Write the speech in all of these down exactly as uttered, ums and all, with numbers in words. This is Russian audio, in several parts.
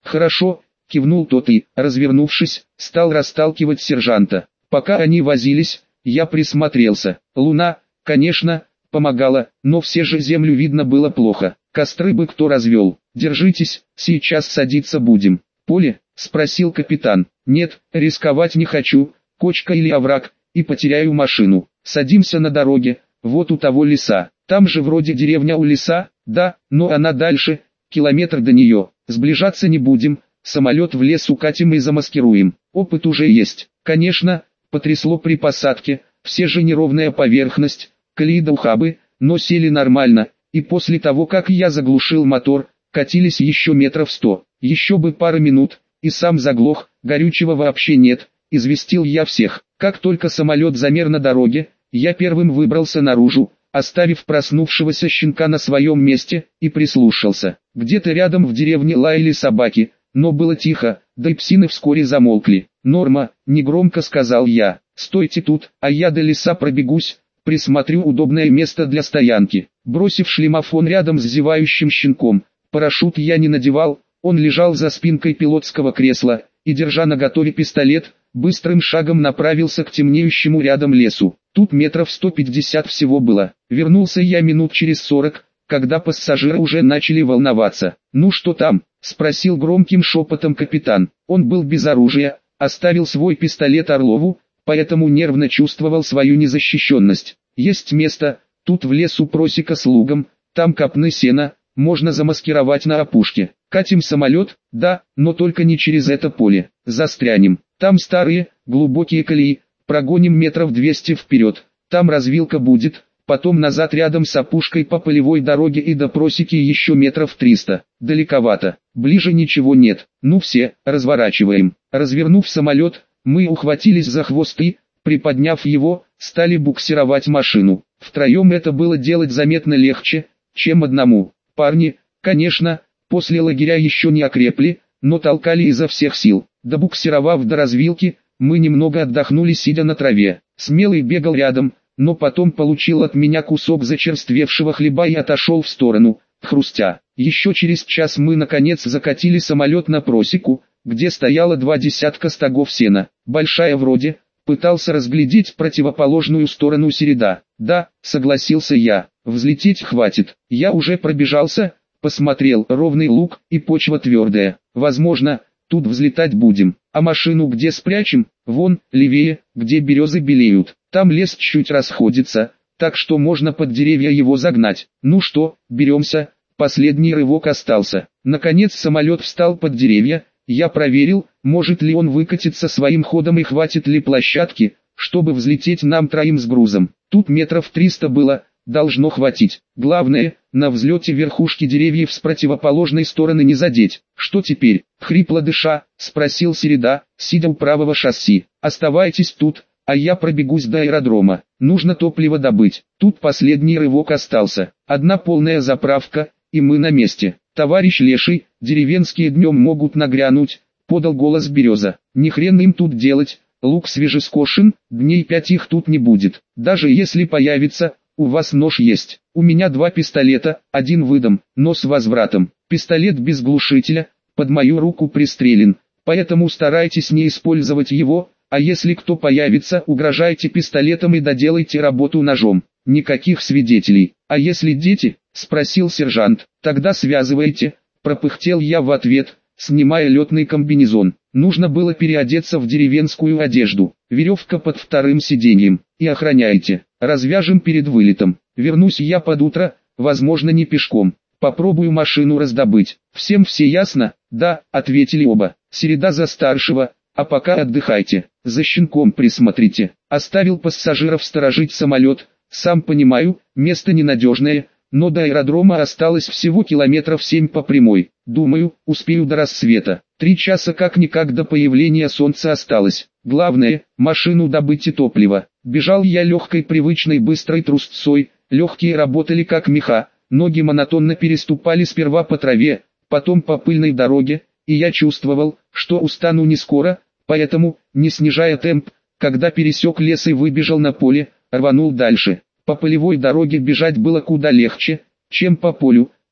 «Хорошо», — кивнул тот и, развернувшись, стал расталкивать сержанта. Пока они возились, я присмотрелся. Луна, конечно, помогала, но все же землю видно было плохо. Костры бы кто развел. «Держитесь, сейчас садиться будем». «Поле?» — спросил капитан. «Нет, рисковать не хочу, кочка или овраг, и потеряю машину. Садимся на дороге, вот у того леса. Там же вроде деревня у леса, да, но она дальше, километр до нее. Сближаться не будем, самолет в лес укатим и замаскируем. Опыт уже есть». Конечно, потрясло при посадке, все же неровная поверхность, колеи да ухабы, но сели нормально, и после того как я заглушил мотор, катились еще метров сто. Еще бы пара минут, и сам заглох, горючего вообще нет, известил я всех. Как только самолет замер на дороге, я первым выбрался наружу, оставив проснувшегося щенка на своем месте, и прислушался. Где-то рядом в деревне лаяли собаки, но было тихо, да и псины вскоре замолкли. «Норма», — негромко сказал я, — «стойте тут, а я до леса пробегусь, присмотрю удобное место для стоянки». Бросив шлемофон рядом с зевающим щенком, парашют я не надевал, он лежал за спинкой пилотского кресла, и, держа наготове пистолет, быстрым шагом направился к темнеющему рядом лесу. Тут метров сто пятьдесят всего было. Вернулся я минут через сорок, когда пассажиры уже начали волноваться. «Ну что там?» — спросил громким шепотом капитан. Он был без оружия, оставил свой пистолет Орлову, поэтому нервно чувствовал свою незащищенность. «Есть место, тут в лесу просека с лугом, там копны сена, можно замаскировать на опушке. Катим самолет, да, но только не через это поле, застрянем. Там старые, глубокие колеи, прогоним метров двести вперед, там развилка будет, потом назад рядом с опушкой по полевой дороге и до просеки еще метров триста. Далековато, ближе ничего нет, ну все, разворачиваем». Развернув самолет, мы ухватились за хвосты, приподняв его, стали буксировать машину. Втроем это было делать заметно легче, чем одному. Парни, конечно, после лагеря еще не окрепли, но толкали изо всех сил. Добуксировав до развилки, мы немного отдохнули, сидя на траве. Смелый бегал рядом, но потом получил от меня кусок зачерствевшего хлеба и отошел в сторону, хрустя. Еще через час мы наконец закатили самолет на просеку, где стояло два десятка стогов сена. Большая вроде, пытался разглядеть противоположную сторону Середа. «Да», — согласился я, — «взлететь хватит». Я уже пробежался, посмотрел, ровный луг и почва твердая. Возможно, тут взлетать будем. А машину где спрячем? Вон, левее, где березы белеют. Там лес чуть расходится, так что можно под деревья его загнать. Ну что, беремся? Последний рывок остался. Наконец самолет встал под деревья. Я проверил, может ли он выкатиться своим ходом и хватит ли площадки, чтобы взлететь нам троим с грузом. Тут метров триста было, должно хватить. Главное, на взлете верхушки деревьев с противоположной стороны не задеть. «Что теперь?» — хрипло дыша, спросил Середа, сидя у правого шасси. «Оставайтесь тут, а я пробегусь до аэродрома. Нужно топливо добыть». Тут последний рывок остался. Одна полная заправка, и мы на месте. «Товарищ Леший, деревенские днем могут нагрянуть», — подал голос Береза. «Ни хрен им тут делать, лук свежескошен, дней пять их тут не будет. Даже если появится, у вас нож есть. У меня два пистолета, один выдам, но с возвратом. Пистолет без глушителя, под мою руку пристрелен, поэтому старайтесь не использовать его, а если кто появится, угрожайте пистолетом и доделайте работу ножом. Никаких свидетелей. А если дети?» — спросил сержант. «Тогда связывайте», — пропыхтел я в ответ, снимая летный комбинезон. Нужно было переодеться в деревенскую одежду. Веревка под вторым сиденьем. И охраняйте. Развяжем перед вылетом. Вернусь я под утро, возможно не пешком. Попробую машину раздобыть. Всем все ясно?» «Да», — ответили оба. Середа за старшего, а пока отдыхайте. За щенком присмотрите. Оставил пассажиров сторожить самолет. Сам понимаю, место ненадежное, но до аэродрома осталось всего километров семь по прямой. Думаю, успею до рассвета. Три часа как-никак до появления солнца осталось. Главное, машину добыть и топливо. Бежал я легкой привычной быстрой трусцой, легкие работали как меха, ноги монотонно переступали сперва по траве, потом по пыльной дороге, и я чувствовал, что устану не скоро, поэтому, не снижая темп, когда пересек лес и выбежал на поле, рванул дальше. По полевой дороге бежать было куда легче, чем по полю,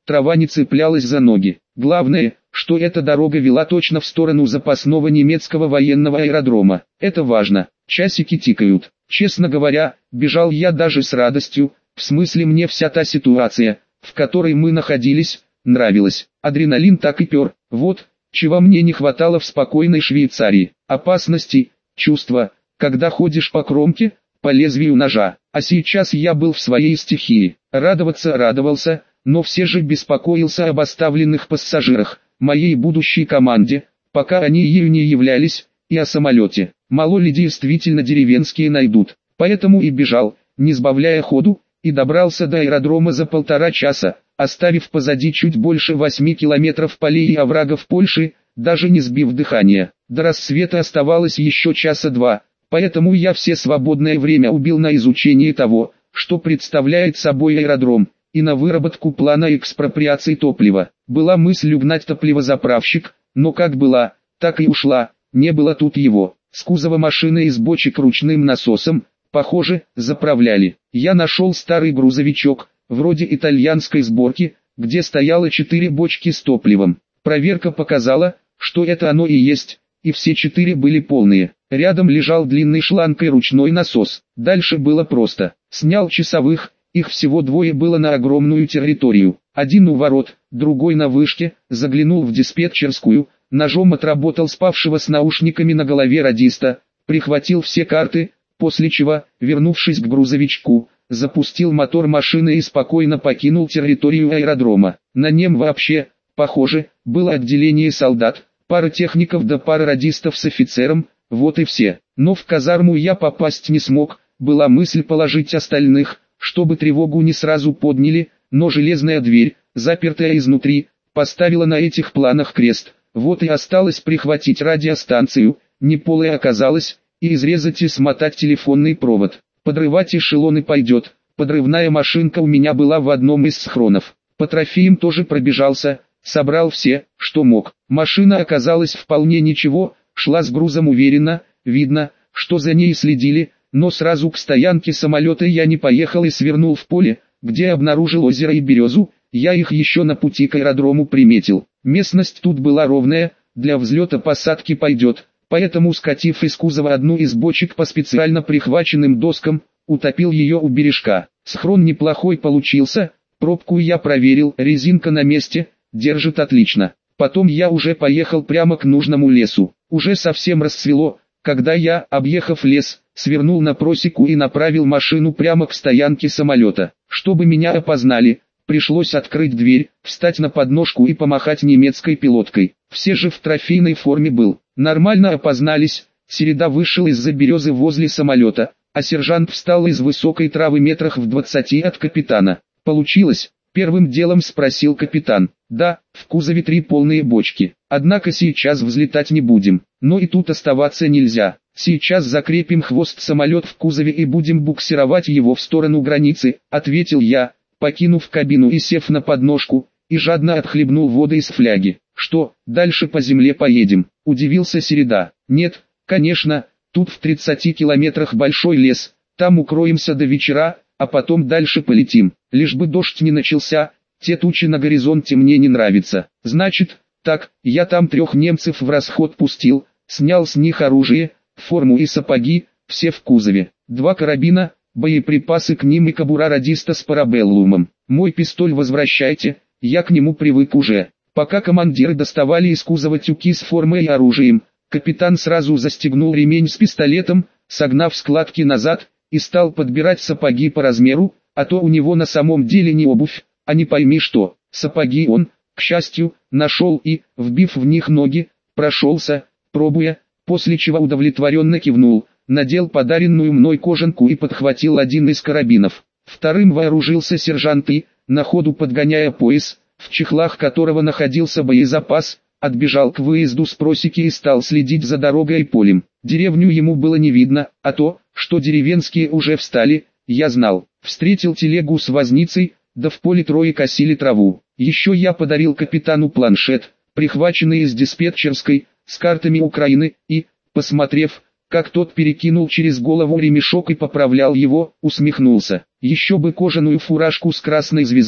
трава не цеплялась за ноги. Главное, что эта дорога вела точно в сторону запасного немецкого военного аэродрома. Это важно. Часики тикают. Честно говоря, бежал я даже с радостью, в смысле мне вся та ситуация, в которой мы находились, нравилась. Адреналин так и пер. Вот, чего мне не хватало в спокойной Швейцарии. Опасности, чувства, когда ходишь по кромке, по лезвию ножа. А сейчас я был в своей стихии. Радоваться радовался, но все же беспокоился об оставленных пассажирах, моей будущей команде, пока они ею не являлись, и о самолете. Мало ли действительно деревенские найдут. Поэтому и бежал, не сбавляя ходу, и добрался до аэродрома за полтора часа, оставив позади чуть больше восьми километров полей и оврагов Польши, даже не сбив дыхания. До рассвета оставалось еще часа два, поэтому я все свободное время убил на изучение того, что представляет собой аэродром, и на выработку плана экспроприации топлива. Была мысль угнать топливозаправщик, но как была, так и ушла, не было тут его. С кузова машины из бочек ручным насосом, похоже, заправляли. Я нашел старый грузовичок, вроде итальянской сборки, где стояло четыре бочки с топливом. Проверка показала, что это оно и есть, и все четыре были полные. Рядом лежал длинный шланг и ручной насос. Дальше было просто. Снял часовых, их всего двое было на огромную территорию. Один у ворот, другой на вышке, заглянул в диспетчерскую, ножом отработал спавшего с наушниками на голове радиста, прихватил все карты, после чего, вернувшись к грузовичку, запустил мотор машины и спокойно покинул территорию аэродрома. На нем вообще, похоже, было отделение солдат, пара техников да пара радистов с офицером, вот и все. Но в казарму я попасть не смог, была мысль положить остальных, чтобы тревогу не сразу подняли, но железная дверь, запертая изнутри, поставила на этих планах крест. Вот и осталось прихватить радиостанцию, неполая оказалась, и изрезать и смотать телефонный провод. Подрывать эшелоны пойдет, подрывная машинка у меня была в одном из схронов. По трофеям тоже пробежался, собрал все, что мог. Машина оказалась вполне ничего, шла с грузом уверенно, видно, что за ней следили, но сразу к стоянке самолета я не поехал и свернул в поле, где обнаружил озеро и березу, я их еще на пути к аэродрому приметил. Местность тут была ровная, для взлета-посадки пойдет, поэтому, скатив из кузова одну из бочек по специально прихваченным доскам, утопил ее у бережка. Схрон неплохой получился, пробку я проверил, резинка на месте, держит отлично. Потом я уже поехал прямо к нужному лесу. Уже совсем расцвело, когда я, объехав лес, свернул на просеку и направил машину прямо к стоянке самолета. Чтобы меня опознали, пришлось открыть дверь, встать на подножку и помахать немецкой пилоткой. Все же в трофейной форме был. Нормально опознались. Середа вышел из-за березы возле самолета, а сержант встал из высокой травы метрах в двадцати от капитана. Получилось? Первым делом спросил капитан. Да, в кузове три полные бочки. Однако сейчас взлетать не будем. Но и тут оставаться нельзя. Сейчас закрепим хвост самолет в кузове и будем буксировать его в сторону границы, ответил я, покинув кабину и сев на подножку, и жадно отхлебнул воды из фляги. Что, дальше по земле поедем? Удивился Середа. Нет, конечно, тут в тридцати километрах большой лес, там укроемся до вечера, а потом дальше полетим. Лишь бы дождь не начался, те тучи на горизонте мне не нравятся. Значит, так, я там трех немцев в расход пустил, снял с них оружие, форму и сапоги, все в кузове. Два карабина, боеприпасы к ним и кобура радиста с парабеллумом. Мой пистоль возвращайте, я к нему привык уже. Пока командиры доставали из кузова тюки с формой и оружием, капитан сразу застегнул ремень с пистолетом, согнав складки назад, и стал подбирать сапоги по размеру, а то у него на самом деле не обувь, а не пойми что. Сапоги он, к счастью, нашел и, вбив в них ноги, прошелся, пробуя, после чего удовлетворенно кивнул, надел подаренную мной кожанку и подхватил один из карабинов. Вторым вооружился сержант и, на ходу подгоняя пояс, в чехлах которого находился боезапас, отбежал к выезду с просеки и стал следить за дорогой и полем. Деревню ему было не видно, а то, что деревенские уже встали, я знал. Встретил телегу с возницей, да в поле трое косили траву. Еще я подарил капитану планшет, прихваченный из диспетчерской, с картами Украины, и, посмотрев, как тот перекинул через голову ремешок и поправлял его, усмехнулся. Еще бы кожаную фуражку с красной звездой,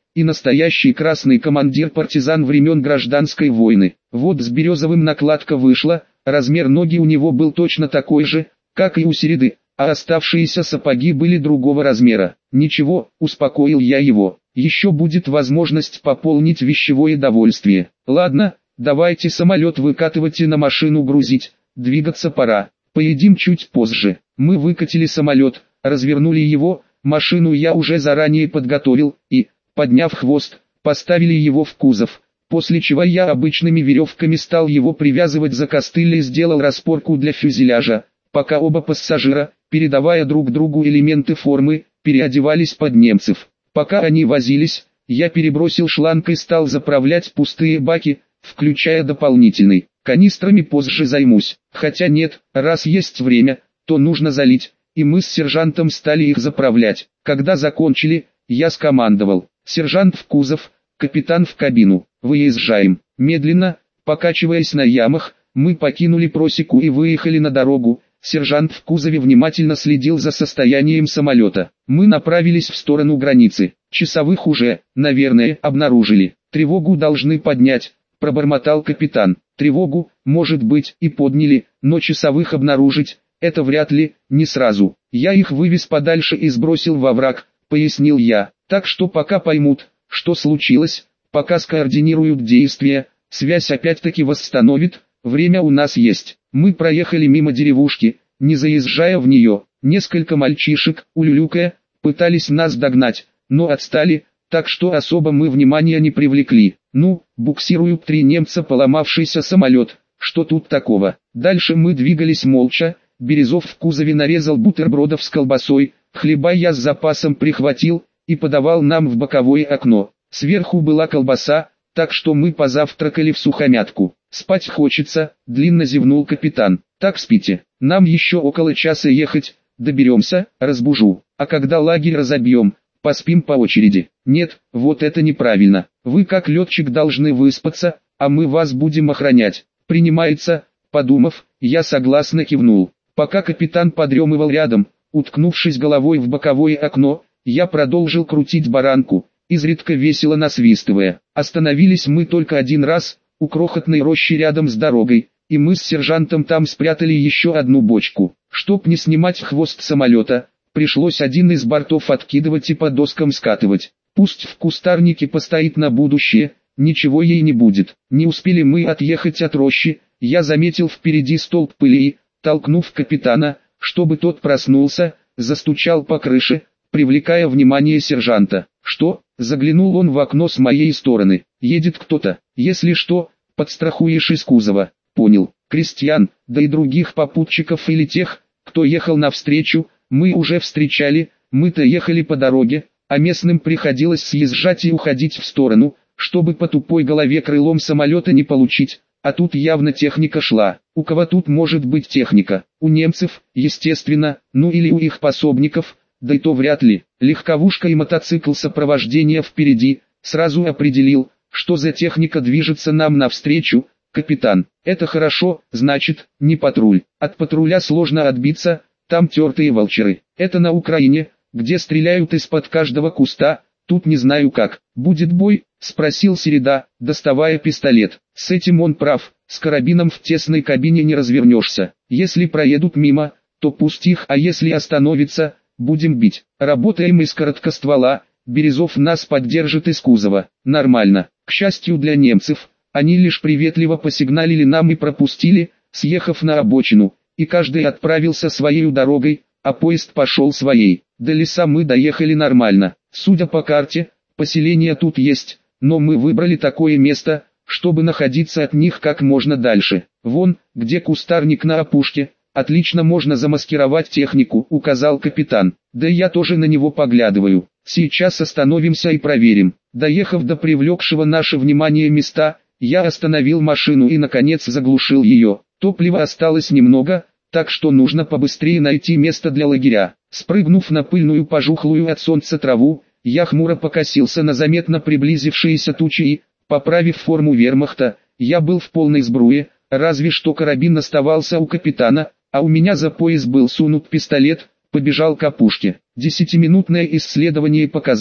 и настоящий красный командир-партизан времен гражданской войны. Вот с Березовым накладка вышла, размер ноги у него был точно такой же, как и у Середы, а оставшиеся сапоги были другого размера. Ничего, успокоил я его, еще будет возможность пополнить вещевое довольствие. Ладно, давайте самолет выкатывать и на машину грузить, двигаться пора, поедим чуть позже. Мы выкатили самолет, развернули его, машину я уже заранее подготовил, и, подняв хвост, поставили его в кузов, после чего я обычными веревками стал его привязывать за костыль и сделал распорку для фюзеляжа, пока оба пассажира, передавая друг другу элементы формы, переодевались под немцев. Пока они возились, я перебросил шланг и стал заправлять пустые баки, включая дополнительный. Канистрами позже займусь, хотя нет, раз есть время, то нужно залить, и мы с сержантом стали их заправлять. Когда закончили, я скомандовал: сержант в кузов, капитан в кабину, выезжаем. Медленно, покачиваясь на ямах, мы покинули просеку и выехали на дорогу. Сержант в кузове внимательно следил за состоянием самолета. Мы направились в сторону границы. Часовых уже, наверное, обнаружили. Тревогу должны поднять, пробормотал капитан. Тревогу, может быть, и подняли, но часовых обнаружить, это вряд ли, не сразу. Я их вывез подальше и сбросил во враг, пояснил я. Так что пока поймут, что случилось, пока скоординируют действия, связь опять-таки восстановит, время у нас есть. Мы проехали мимо деревушки, не заезжая в нее. Несколько мальчишек, улюлюкая, пытались нас догнать, но отстали, так что особо мы внимания не привлекли. Ну, буксируют три немца поломавшийся самолет, что тут такого? Дальше мы двигались молча. Березов в кузове нарезал бутербродов с колбасой, хлеба я с запасом прихватил и подавал нам в боковое окно. Сверху была колбаса, так что мы позавтракали в сухомятку. Спать хочется, длинно зевнул капитан. Так спите, нам еще около часа ехать, доберемся, разбужу. А когда лагерь разобьем, поспим по очереди. Нет, вот это неправильно. Вы как летчик должны выспаться, а мы вас будем охранять. Принимается. Подумав, я согласно кивнул. Пока капитан подремывал рядом, уткнувшись головой в боковое окно, я продолжил крутить баранку, изредка весело насвистывая. Остановились мы только один раз, у крохотной рощи рядом с дорогой, и мы с сержантом там спрятали еще одну бочку. Чтоб не снимать хвост самолета, пришлось один из бортов откидывать и по доскам скатывать. Пусть в кустарнике постоит на будущее, ничего ей не будет. Не успели мы отъехать от рощи, я заметил впереди столб пыли и, толкнув капитана, чтобы тот проснулся, застучал по крыше, привлекая внимание сержанта. «Что?» — заглянул он в окно с моей стороны. «Едет кто-то. Если что, подстрахуешь из кузова». «Понял. Крестьян, да и других попутчиков или тех, кто ехал навстречу, мы уже встречали, мы-то ехали по дороге, а местным приходилось съезжать и уходить в сторону, чтобы по тупой голове крылом самолета не получить, а тут явно техника шла. У кого тут может быть техника? У немцев, естественно, ну или у их пособников, да и то вряд ли. Легковушка и мотоцикл сопровождения впереди, сразу определил, что за техника движется нам навстречу. Капитан, это хорошо, значит, не патруль. От патруля сложно отбиться, там тертые волчеры. Это на Украине, где стреляют из-под каждого куста, тут не знаю как. Будет бой? Спросил Середа, доставая пистолет. С этим он прав, с карабином в тесной кабине не развернешься. Если проедут мимо, то пусть их, а если остановится, будем бить. Работаем из короткоствола, Березов нас поддержит из кузова. Нормально. К счастью для немцев, они лишь приветливо посигналили нам и пропустили, съехав на обочину, и каждый отправился своей дорогой, а поезд пошел своей. До леса мы доехали нормально. Судя по карте, поселение тут есть, но мы выбрали такое место, чтобы находиться от них как можно дальше. Вон, где кустарник на опушке, отлично можно замаскировать технику, указал капитан. Да я тоже на него поглядываю. Сейчас остановимся и проверим. Доехав до привлекшего наше внимание места, я остановил машину и наконец заглушил ее. Топлива осталось немного, так что нужно побыстрее найти место для лагеря. Спрыгнув на пыльную пожухлую от солнца траву, я хмуро покосился на заметно приблизившиеся тучи и, поправив форму вермахта, я был в полной сбруе, разве что карабин оставался у капитана, а у меня за пояс был сунут пистолет, побежал к опушке. Десятиминутное исследование показало,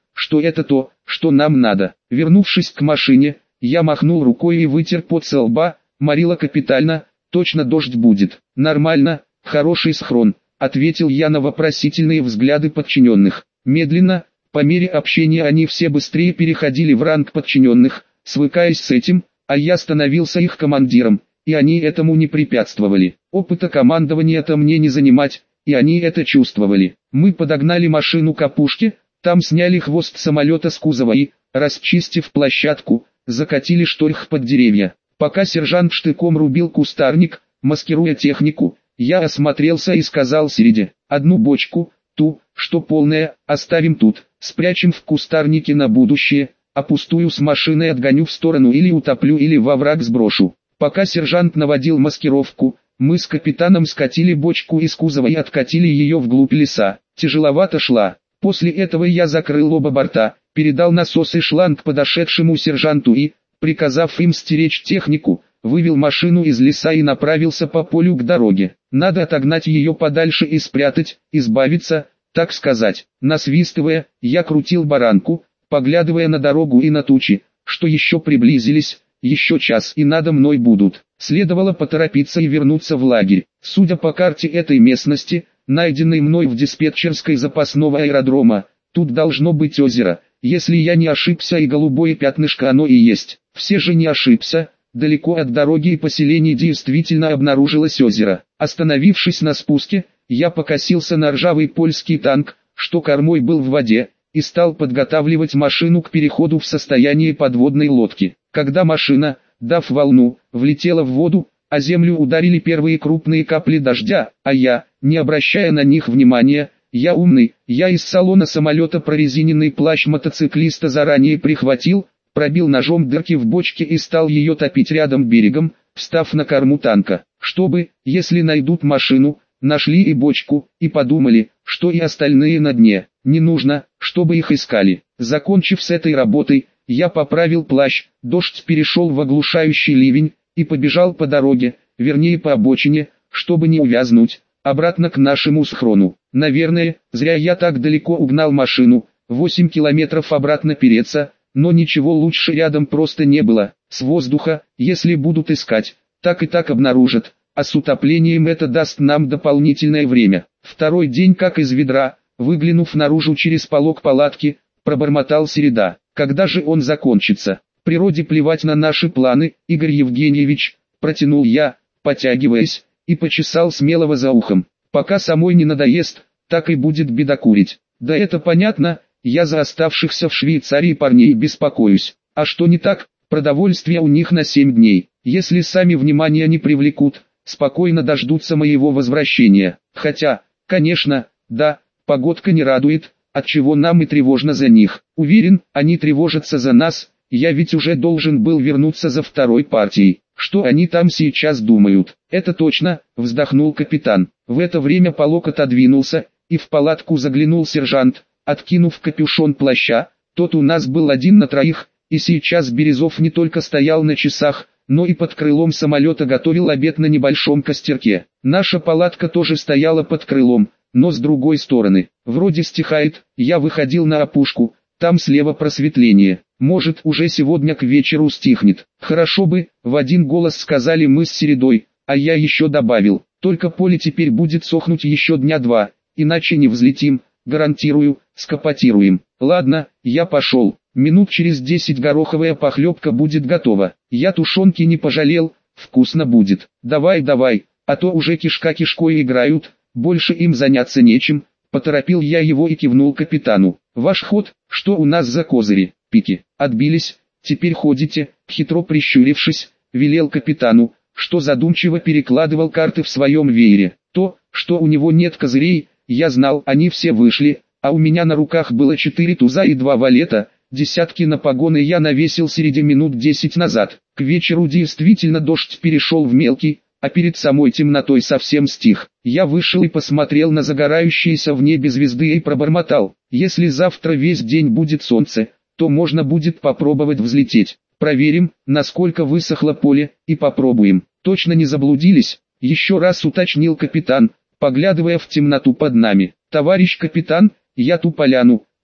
что это то, что нам надо. Вернувшись к машине, я махнул рукой и вытер пот со лба. Морило капитально, точно дождь будет. Нормально, хороший схрон, ответил я на вопросительные взгляды подчиненных. Медленно, по мере общения они все быстрее переходили в ранг подчиненных, свыкаясь с этим, а я становился их командиром, и они этому не препятствовали. Опыта командования-то мне не занимать, и они это чувствовали. Мы подогнали машину к опушке, там сняли хвост самолета с кузова и, расчистив площадку, закатили шторх под деревья. Пока сержант штыком рубил кустарник, маскируя технику, я осмотрелся и сказал Середе: одну бочку, ту, что полная, оставим тут, спрячем в кустарнике на будущее, а пустую с машиной отгоню в сторону или утоплю, или во враг сброшу. Пока сержант наводил маскировку, мы с капитаном скатили бочку из кузова и откатили ее вглубь леса. Тяжеловато шла. После этого я закрыл оба борта, передал насос и шланг подошедшему сержанту и, приказав им стеречь технику, вывел машину из леса и направился по полю к дороге. Надо отогнать ее подальше и спрятать, избавиться, так сказать. Насвистывая, я крутил баранку, поглядывая на дорогу и на тучи, что еще приблизились. Еще час и надо мной будут. Следовало поторопиться и вернуться в лагерь. Судя по карте этой местности, найденной мной в диспетчерской запасного аэродрома, тут должно быть озеро. Если я не ошибся, и голубое пятнышко оно и есть. Все же не ошибся. Далеко от дороги и поселений действительно обнаружилось озеро. Остановившись на спуске, я покосился на ржавый польский танк, что кормой был в воде, и стал подготавливать машину к переходу в состояние подводной лодки. Когда машина, дав волну, влетела в воду, а землю ударили первые крупные капли дождя, а я, не обращая на них внимания, я умный, я из салона самолета прорезиненный плащ мотоциклиста заранее прихватил, пробил ножом дырки в бочке и стал ее топить рядом берегом, встав на корму танка, чтобы, если найдут машину, нашли и бочку, и подумали, что и остальные на дне. Не нужно, чтобы их искали. Закончив с этой работой, я поправил плащ, дождь перешел в оглушающий ливень, и побежал по дороге, вернее по обочине, чтобы не увязнуть, обратно к нашему схрону. Наверное, зря я так далеко угнал машину, восемь километров обратно переться, но ничего лучше рядом просто не было. С воздуха, если будут искать, так и так обнаружат, а с утоплением это даст нам дополнительное время. Второй день как из ведра, выглянув наружу через полог палатки, пробормотал Середа. Когда же он закончится? Природе плевать на наши планы, Игорь Евгеньевич, протянул я, потягиваясь, и почесал Смелого за ухом. Пока самой не надоест, так и будет бедокурить. Да это понятно, я за оставшихся в Швейцарии парней беспокоюсь. А что не так? Продовольствие у них на семь дней. Если сами внимания не привлекут, спокойно дождутся моего возвращения. Хотя, конечно, да, погодка не радует, отчего нам и тревожно за них. Уверен, они тревожатся за нас, я ведь уже должен был вернуться за второй партией. Что они там сейчас думают? Это точно, вздохнул капитан. В это время полог отодвинулся, и в палатку заглянул сержант, откинув капюшон плаща. Тот у нас был один на троих, и сейчас Березов не только стоял на часах, но и под крылом самолета готовил обед на небольшом костерке. Наша палатка тоже стояла под крылом, но с другой стороны. Вроде стихает, я выходил на опушку, там слева просветление. Может, уже сегодня к вечеру стихнет. Хорошо бы, в один голос сказали мы с Середой, а я еще добавил, только поле теперь будет сохнуть еще дня два, иначе не взлетим, гарантирую, скопотируем. Ладно, я пошел. Минут через десять гороховая похлебка будет готова. Я тушенки не пожалел, вкусно будет. Давай, давай, а то уже кишка кишкой играют, больше им заняться нечем. Поторопил я его и кивнул капитану. Ваш ход, что у нас за козыри? Пики, отбились, теперь ходите, хитро прищурившись, велел капитану, что задумчиво перекладывал карты в своем веере. То, что у него нет козырей, я знал, они все вышли, а у меня на руках было четыре туза и два валета, десятки на погоны я навесил среди минут десять назад. К вечеру действительно дождь перешел в мелкий, а перед самой темнотой совсем стих. Я вышел и посмотрел на загорающиеся в небе звезды и пробормотал, если завтра весь день будет солнце, то можно будет попробовать взлететь. Проверим, насколько высохло поле, и попробуем. Точно не заблудились? Еще раз уточнил капитан, поглядывая в темноту под нами. Товарищ капитан, я ту поляну,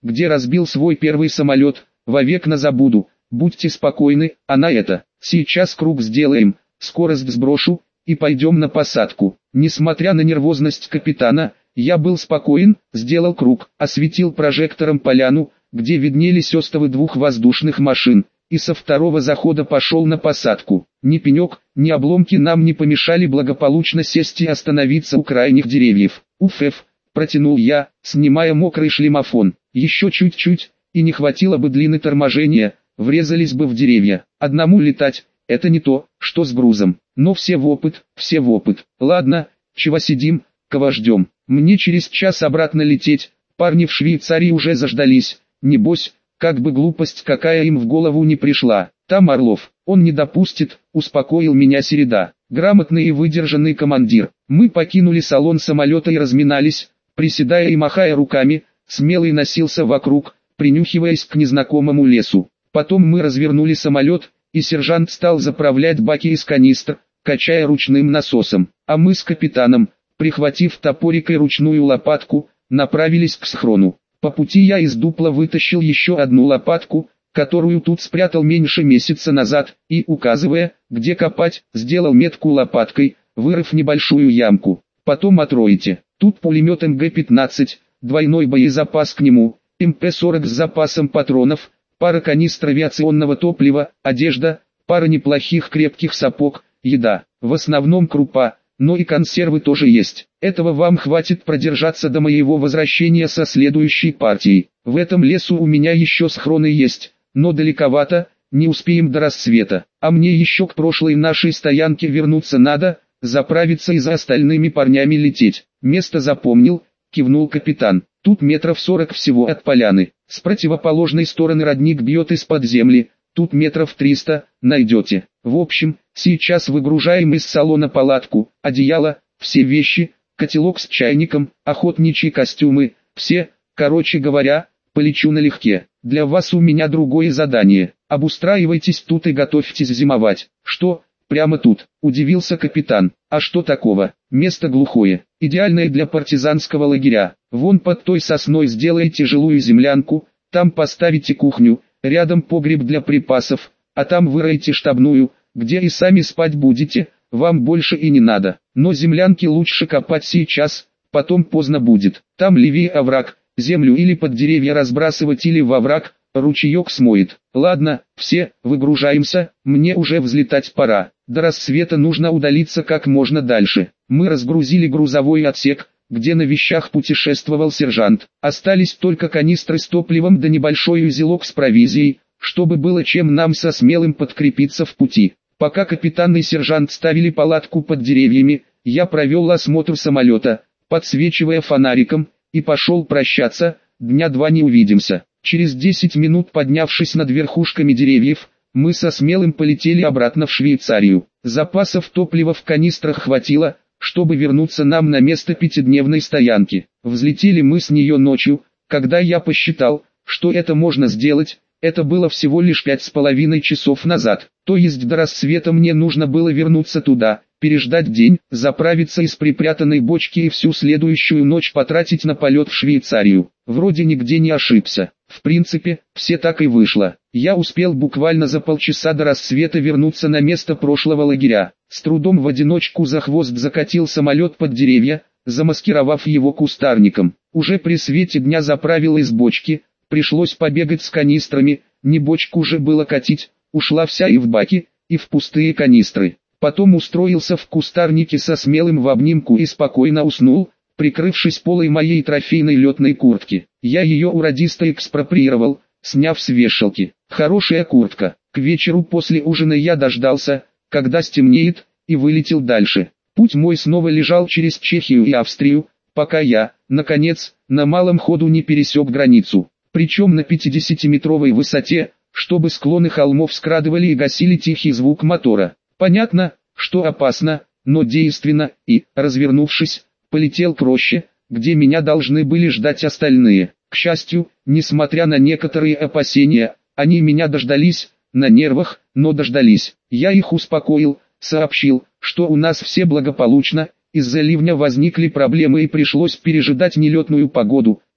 где разбил свой первый самолет, вовек не забуду. Будьте спокойны, а на это, сейчас круг сделаем, скорость сброшу, и пойдем на посадку. Несмотря на нервозность капитана, я был спокоен, сделал круг, осветил прожектором поляну, где виднелись остовы двух воздушных машин, и со второго захода пошел на посадку. Ни пенек, ни обломки нам не помешали благополучно сесть и остановиться у крайних деревьев. «Уф-эф», протянул я, снимая мокрый шлемофон. Еще чуть-чуть, и не хватило бы длины торможения, врезались бы в деревья. Одному летать, это не то, что с грузом. Но все в опыт, все в опыт. Ладно, чего сидим, кого ждем. Мне через час обратно лететь, парни в Швейцарии уже заждались. Небось, как бы глупость какая им в голову не пришла. Там Орлов, он не допустит, успокоил меня Середа. Грамотный и выдержанный командир. Мы покинули салон самолета и разминались, приседая и махая руками, смелый носился вокруг, принюхиваясь к незнакомому лесу. Потом мы развернули самолет, и сержант стал заправлять баки из канистр, качая ручным насосом. А мы с капитаном, прихватив топорик и ручную лопатку, направились к схрону. По пути я из дупла вытащил еще одну лопатку, которую тут спрятал меньше месяца назад, и, указывая, где копать, сделал метку лопаткой, вырыв небольшую ямку. Потом отроете. Тут пулемет эм гэ пятнадцать, двойной боезапас к нему, эм пэ сорок с запасом патронов, пара канистр авиационного топлива, одежда, пара неплохих крепких сапог, еда, в основном крупа, но и консервы тоже есть. Этого вам хватит продержаться до моего возвращения со следующей партией. В этом лесу у меня еще схроны есть, но далековато, не успеем до рассвета. А мне еще к прошлой нашей стоянке вернуться надо, заправиться и за остальными парнями лететь. Место запомнил, кивнул капитан. Тут метров сорок всего от поляны. С противоположной стороны родник бьет из-под земли. Тут метров триста, найдете. В общем, сейчас выгружаем из салона палатку, одеяло, все вещи, котелок с чайником, охотничьи костюмы, все, короче говоря, полечу налегке. Для вас у меня другое задание. Обустраивайтесь тут и готовьтесь зимовать. Что, прямо тут? Удивился капитан. А что такого? Место глухое, идеальное для партизанского лагеря. Вон под той сосной сделайте жилую землянку, там поставите кухню, рядом погреб для припасов, а там выройте штабную, где и сами спать будете, вам больше и не надо. Но землянки лучше копать сейчас, потом поздно будет. Там левее овраг, землю или под деревья разбрасывать или во овраг, ручеек смоет. Ладно, все, выгружаемся, мне уже взлетать пора. До рассвета нужно удалиться как можно дальше. Мы разгрузили грузовой отсек, где на вещах путешествовал сержант. Остались только канистры с топливом да небольшой узелок с провизией, чтобы было чем нам со Смелым подкрепиться в пути. Пока капитан и сержант ставили палатку под деревьями, я провел осмотр самолета, подсвечивая фонариком, и пошел прощаться, дня два не увидимся. Через десять минут, поднявшись над верхушками деревьев, мы со Смелым полетели обратно в Швейцарию. Запасов топлива в канистрах хватило, чтобы вернуться нам на место пятидневной стоянки. Взлетели мы с нее ночью, когда я посчитал, что это можно сделать. Это было всего лишь пять с половиной часов назад, то есть до рассвета мне нужно было вернуться туда, переждать день, заправиться из припрятанной бочки и всю следующую ночь потратить на полет в Швейцарию. Вроде нигде не ошибся. В принципе, все так и вышло. Я успел буквально за полчаса до рассвета вернуться на место прошлого лагеря. С трудом в одиночку за хвост закатил самолет под деревья, замаскировав его кустарником. Уже при свете дня заправил из бочки. Пришлось побегать с канистрами, не бочку же было катить, ушла вся и в баки, и в пустые канистры. Потом устроился в кустарнике со Смелым в обнимку и спокойно уснул, прикрывшись полой моей трофейной летной куртки. Я ее у радиста экспроприировал, сняв с вешалки. Хорошая куртка. К вечеру после ужина я дождался, когда стемнеет, и вылетел дальше. Путь мой снова лежал через Чехию и Австрию, пока я, наконец, на малом ходу не пересек границу. Причем на пятидесятиметровой высоте, чтобы склоны холмов скрадывали и гасили тихий звук мотора. Понятно, что опасно, но действенно, и, развернувшись, полетел к роще, где меня должны были ждать остальные. К счастью, несмотря на некоторые опасения, они меня дождались, на нервах, но дождались. Я их успокоил, сообщил, что у нас все благополучно, из-за ливня возникли проблемы и пришлось пережидать нелетную погоду.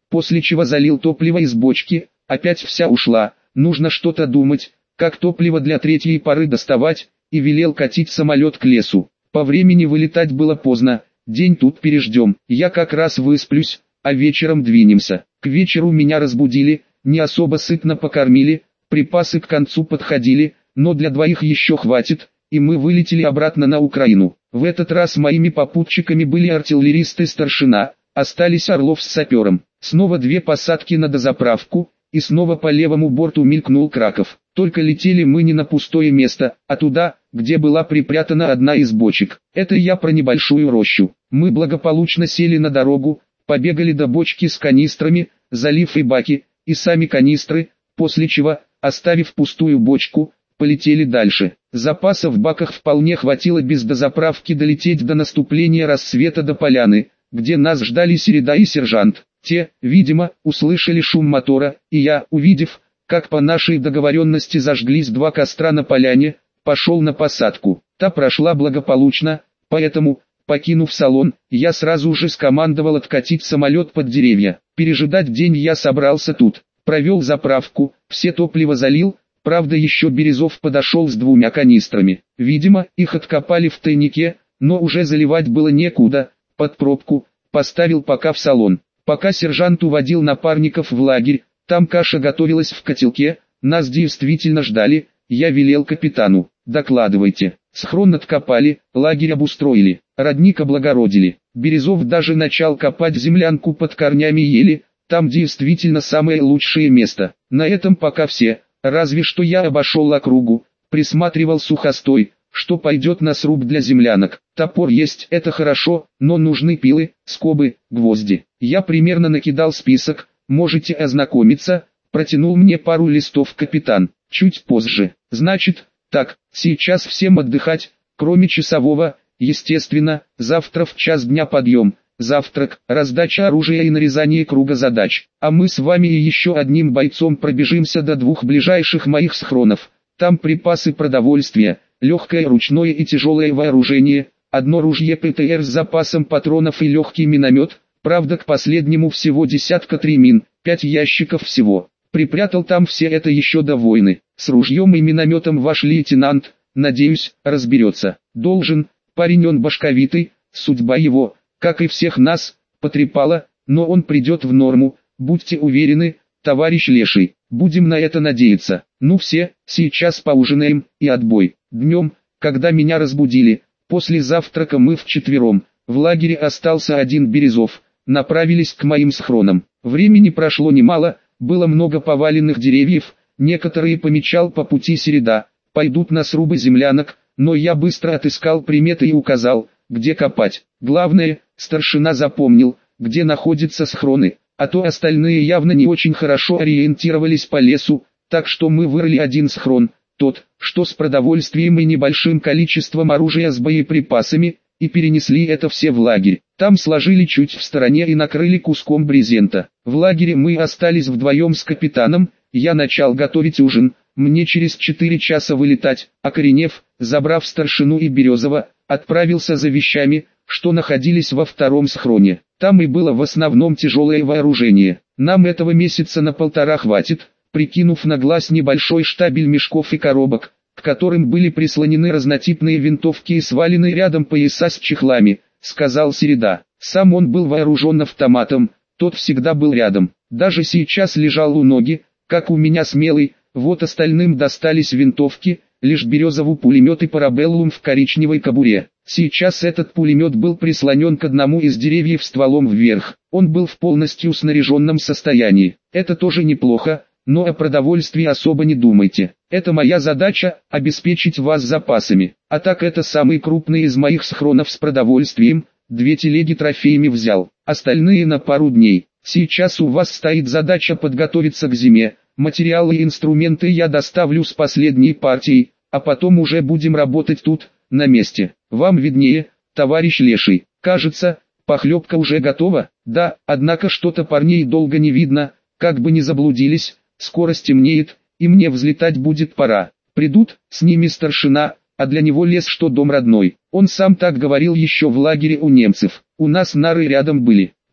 после чего залил топливо из бочки, опять вся ушла, нужно что-то думать, как топливо для третьей пары доставать, и велел катить самолет к лесу. По времени вылетать было поздно, день тут переждем, я как раз высплюсь, а вечером двинемся. К вечеру меня разбудили, не особо сытно покормили, припасы к концу подходили, но для двоих еще хватит, и мы вылетели обратно на Украину. В этот раз моими попутчиками были артиллеристы-старшина, остались Орлов с сапером. Снова две посадки на дозаправку, и снова по левому борту мелькнул Краков. Только летели мы не на пустое место, а туда, где была припрятана одна из бочек. Это я про небольшую рощу. Мы благополучно сели на дорогу, побегали до бочки с канистрами, залив и баки, и сами канистры, после чего, оставив пустую бочку, полетели дальше. Запаса в баках вполне хватило без дозаправки долететь до наступления рассвета до поляны, где нас ждали Середа и сержант. Те, видимо, услышали шум мотора, и я, увидев, как по нашей договоренности зажглись два костра на поляне, пошел на посадку. Та прошла благополучно, поэтому, покинув салон, я сразу же скомандовал откатить самолет под деревья. Пережидать день я собрался тут. Провел заправку, все топливо залил, правда еще Березов подошел с двумя канистрами. Видимо, их откопали в тайнике, но уже заливать было некуда, под пробку, поставил пока в салон. Пока сержант уводил напарников в лагерь, там каша готовилась в котелке, нас действительно ждали, я велел капитану: докладывайте. Схрон откопали, лагерь обустроили, родник облагородили. Березов даже начал копать землянку под корнями ели, там действительно самое лучшее место. На этом пока все, разве что я обошел округу, присматривал сухостой, что пойдет на сруб для землянок. Топор есть, это хорошо, но нужны пилы, скобы, гвозди. Я примерно накидал список, можете ознакомиться, протянул мне пару листов капитан. Чуть позже. Значит, так, сейчас всем отдыхать, кроме часового, естественно, завтра в час дня подъем, завтрак, раздача оружия и нарезание круга задач. А мы с вами и еще одним бойцом пробежимся до двух ближайших моих схронов. Там припасы продовольствия, легкое ручное и тяжелое вооружение, одно ружье ПТР с запасом патронов и легкий миномет, правда к последнему всего десятка три мин, пять ящиков всего. Припрятал там все это еще до войны. С ружьем и минометом ваш лейтенант, надеюсь, разберется. Должен, парень он башковитый, судьба его, как и всех нас, потрепала, но он придет в норму, будьте уверены, товарищ Леший. Будем на это надеяться. Ну все, сейчас поужинаем, и отбой. Днем, когда меня разбудили, после завтрака мы вчетвером, в лагере остался один Березов, направились к моим схронам. Времени прошло немало, было много поваленных деревьев, некоторые помечал по пути Середа, пойдут на срубы землянок, но я быстро отыскал приметы и указал, где копать. Главное, старшина запомнил, где находятся схроны, а то остальные явно не очень хорошо ориентировались по лесу, так что мы вырыли один схрон, тот, что с продовольствием и небольшим количеством оружия с боеприпасами, и перенесли это все в лагерь. Там сложили чуть в стороне и накрыли куском брезента. В лагере мы остались вдвоем с капитаном, я начал готовить ужин, мне через четыре часа вылетать, а Коренев, забрав старшину и Березова, отправился за вещами, что находились во втором схроне. Там и было в основном тяжелое вооружение. Нам этого месяца на полтора хватит, прикинув на глаз небольшой штабель мешков и коробок, к которым были прислонены разнотипные винтовки и свалены рядом пояса с чехлами, сказал Середа. Сам он был вооружен автоматом, тот всегда был рядом, даже сейчас лежал у ноги, как у меня смелый, вот остальным достались винтовки, лишь Березову пулемет и парабеллум в коричневой кобуре. Сейчас этот пулемет был прислонен к одному из деревьев стволом вверх, он был в полностью снаряженном состоянии. Это тоже неплохо, но о продовольствии особо не думайте. Это моя задача – обеспечить вас запасами. А так это самый крупный из моих схронов с продовольствием, две телеги трофеями взял, остальные на пару дней. Сейчас у вас стоит задача подготовиться к зиме, материалы и инструменты я доставлю с последней партией, а потом уже будем работать тут, на месте. Вам виднее, товарищ Леший. Кажется, похлебка уже готова? Да, однако что-то парней долго не видно, как бы не заблудились, скоро стемнеет, и мне взлетать будет пора. Придут, с ними старшина, а для него лес что дом родной. Он сам так говорил еще в лагере у немцев. У нас нары рядом были.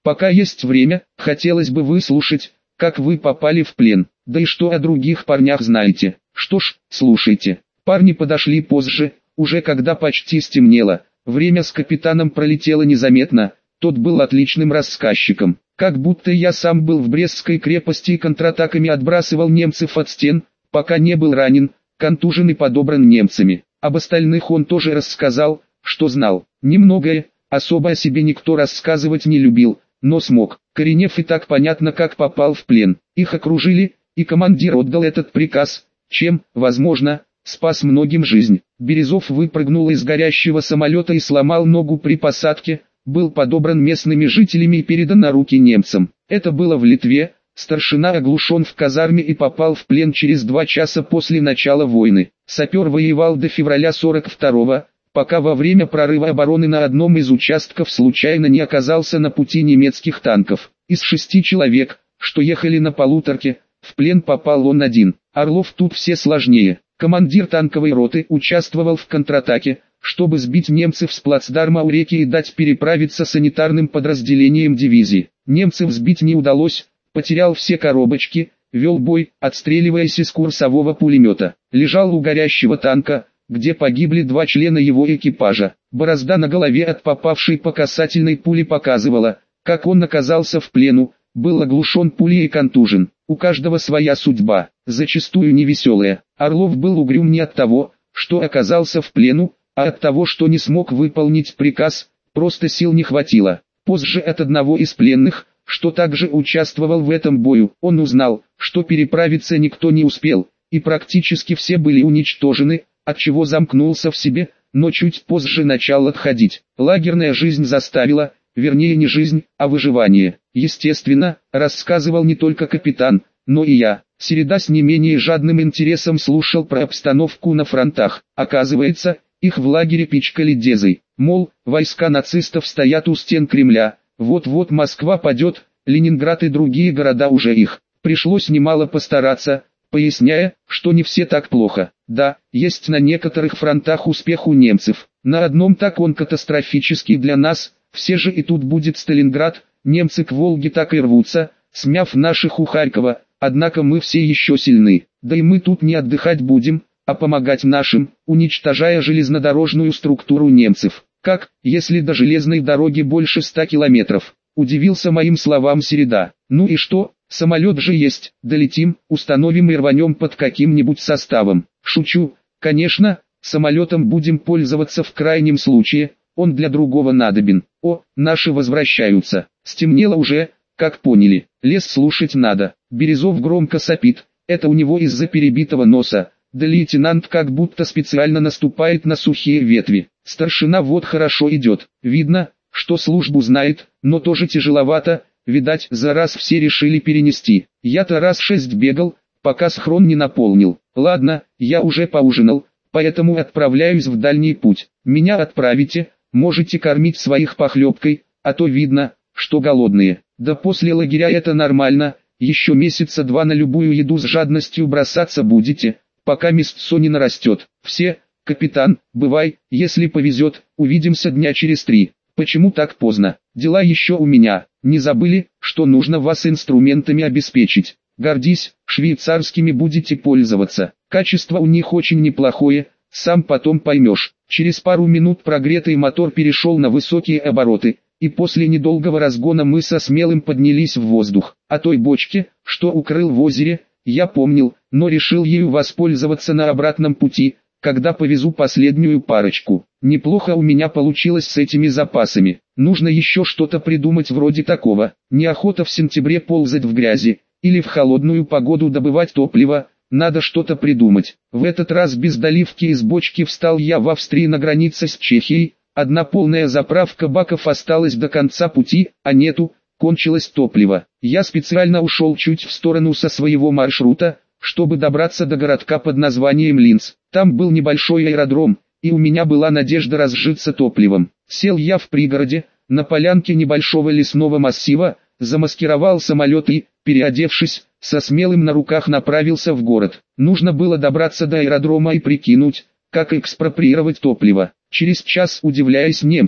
Пока есть время, хотелось бы выслушать, как вы попали в плен, да и что о других парнях знаете. Что ж, слушайте. Парни подошли позже, уже когда почти стемнело. Время с капитаном пролетело незаметно, тот был отличным рассказчиком. Как будто я сам был в Брестской крепости и контратаками отбрасывал немцев от стен, пока не был ранен, контужен и подобран немцами. Об остальных он тоже рассказал, что знал. Немногое, особо о себе никто рассказывать не любил, но смог. Коренев и так понятно, как попал в плен. Их окружили, и командир отдал этот приказ, чем, возможно, спас многим жизнь. Березов выпрыгнул из горящего самолета и сломал ногу при посадке, был подобран местными жителями и передан на руки немцам. Это было в Литве, старшина оглушен в казарме и попал в плен через два часа после начала войны. Сапер воевал до февраля сорок второго, пока во время прорыва обороны на одном из участков случайно не оказался на пути немецких танков. Из шести человек, что ехали на полуторке, в плен попал он один. Орлов тут все сложнее. Командир танковой роты участвовал в контратаке, чтобы сбить немцев с плацдарма у реки и дать переправиться санитарным подразделениям дивизии. Немцев сбить не удалось, потерял все коробочки, вел бой, отстреливаясь из курсового пулемета. Лежал у горящего танка, где погибли два члена его экипажа. Борозда на голове от попавшей по касательной пули показывала, как он оказался в плену, был оглушен пулей и контужен. У каждого своя судьба, зачастую невеселая. Орлов был угрюм не от того, что оказался в плену, а от того, что не смог выполнить приказ, просто сил не хватило. Позже от одного из пленных, что также участвовал в этом бою, он узнал, что переправиться никто не успел, и практически все были уничтожены, отчего замкнулся в себе, но чуть позже начал отходить. Лагерная жизнь заставила, вернее не жизнь, а выживание. Естественно, рассказывал не только капитан, но и я. Середа с не менее жадным интересом слушал про обстановку на фронтах. Оказывается, их в лагере пичкали дезой. Мол, войска нацистов стоят у стен Кремля, вот-вот Москва падет, Ленинград и другие города уже их. Пришлось немало постараться, поясняя, что не все так плохо. Да, есть на некоторых фронтах успех у немцев. На одном так он катастрофический для нас, все же и тут будет Сталинград, немцы к Волге так и рвутся, смяв наших у Харькова, однако мы все еще сильны. Да и мы тут не отдыхать будем, а помогать нашим, уничтожая железнодорожную структуру немцев. Как, если до железной дороги больше ста километров? Удивился моим словам Середа. Ну и что, самолет же есть, долетим, установим и рванем под каким-нибудь составом. Шучу, конечно, самолетом будем пользоваться в крайнем случае, он для другого надобен. О, наши возвращаются. Стемнело уже, как поняли. Лес слушать надо. Березов громко сопит, это у него из-за перебитого носа. Да лейтенант как будто специально наступает на сухие ветви. Старшина вот хорошо идет. Видно, что службу знает, но тоже тяжеловато. Видать, за раз все решили перенести. Я-то раз шесть бегал, пока схрон не наполнил. Ладно, я уже поужинал, поэтому отправляюсь в дальний путь. Меня отправите, можете кормить своих похлебкой, а то видно, что голодные. Да после лагеря это нормально, еще месяца два на любую еду с жадностью бросаться будете, пока мясцо не нарастет. Все, капитан, бывай, если повезет, увидимся дня через три. Почему так поздно? Дела еще у меня. Не забыли, что нужно вас инструментами обеспечить. Гордись, швейцарскими будете пользоваться. Качество у них очень неплохое, сам потом поймешь. Через пару минут прогретый мотор перешел на высокие обороты, и после недолгого разгона мы со Смелым поднялись в воздух. О той бочке, что укрыл в озере, я помнил, но решил ею воспользоваться на обратном пути, когда повезу последнюю парочку. Неплохо у меня получилось с этими запасами. Нужно еще что-то придумать вроде такого. Неохота в сентябре ползать в грязи, или в холодную погоду добывать топливо, надо что-то придумать. В этот раз без доливки из бочки встал я в Австрии на границе с Чехией. Одна полная заправка баков осталась до конца пути, а нету, кончилось топливо. Я специально ушел чуть в сторону со своего маршрута, чтобы добраться до городка под названием Линц. Там был небольшой аэродром, и у меня была надежда разжиться топливом. Сел я в пригороде, на полянке небольшого лесного массива, замаскировал самолет и, переодевшись, со Смелым на руках направился в город. Нужно было добраться до аэродрома и прикинуть, как экспроприировать топливо. Через час, удивляясь немцам,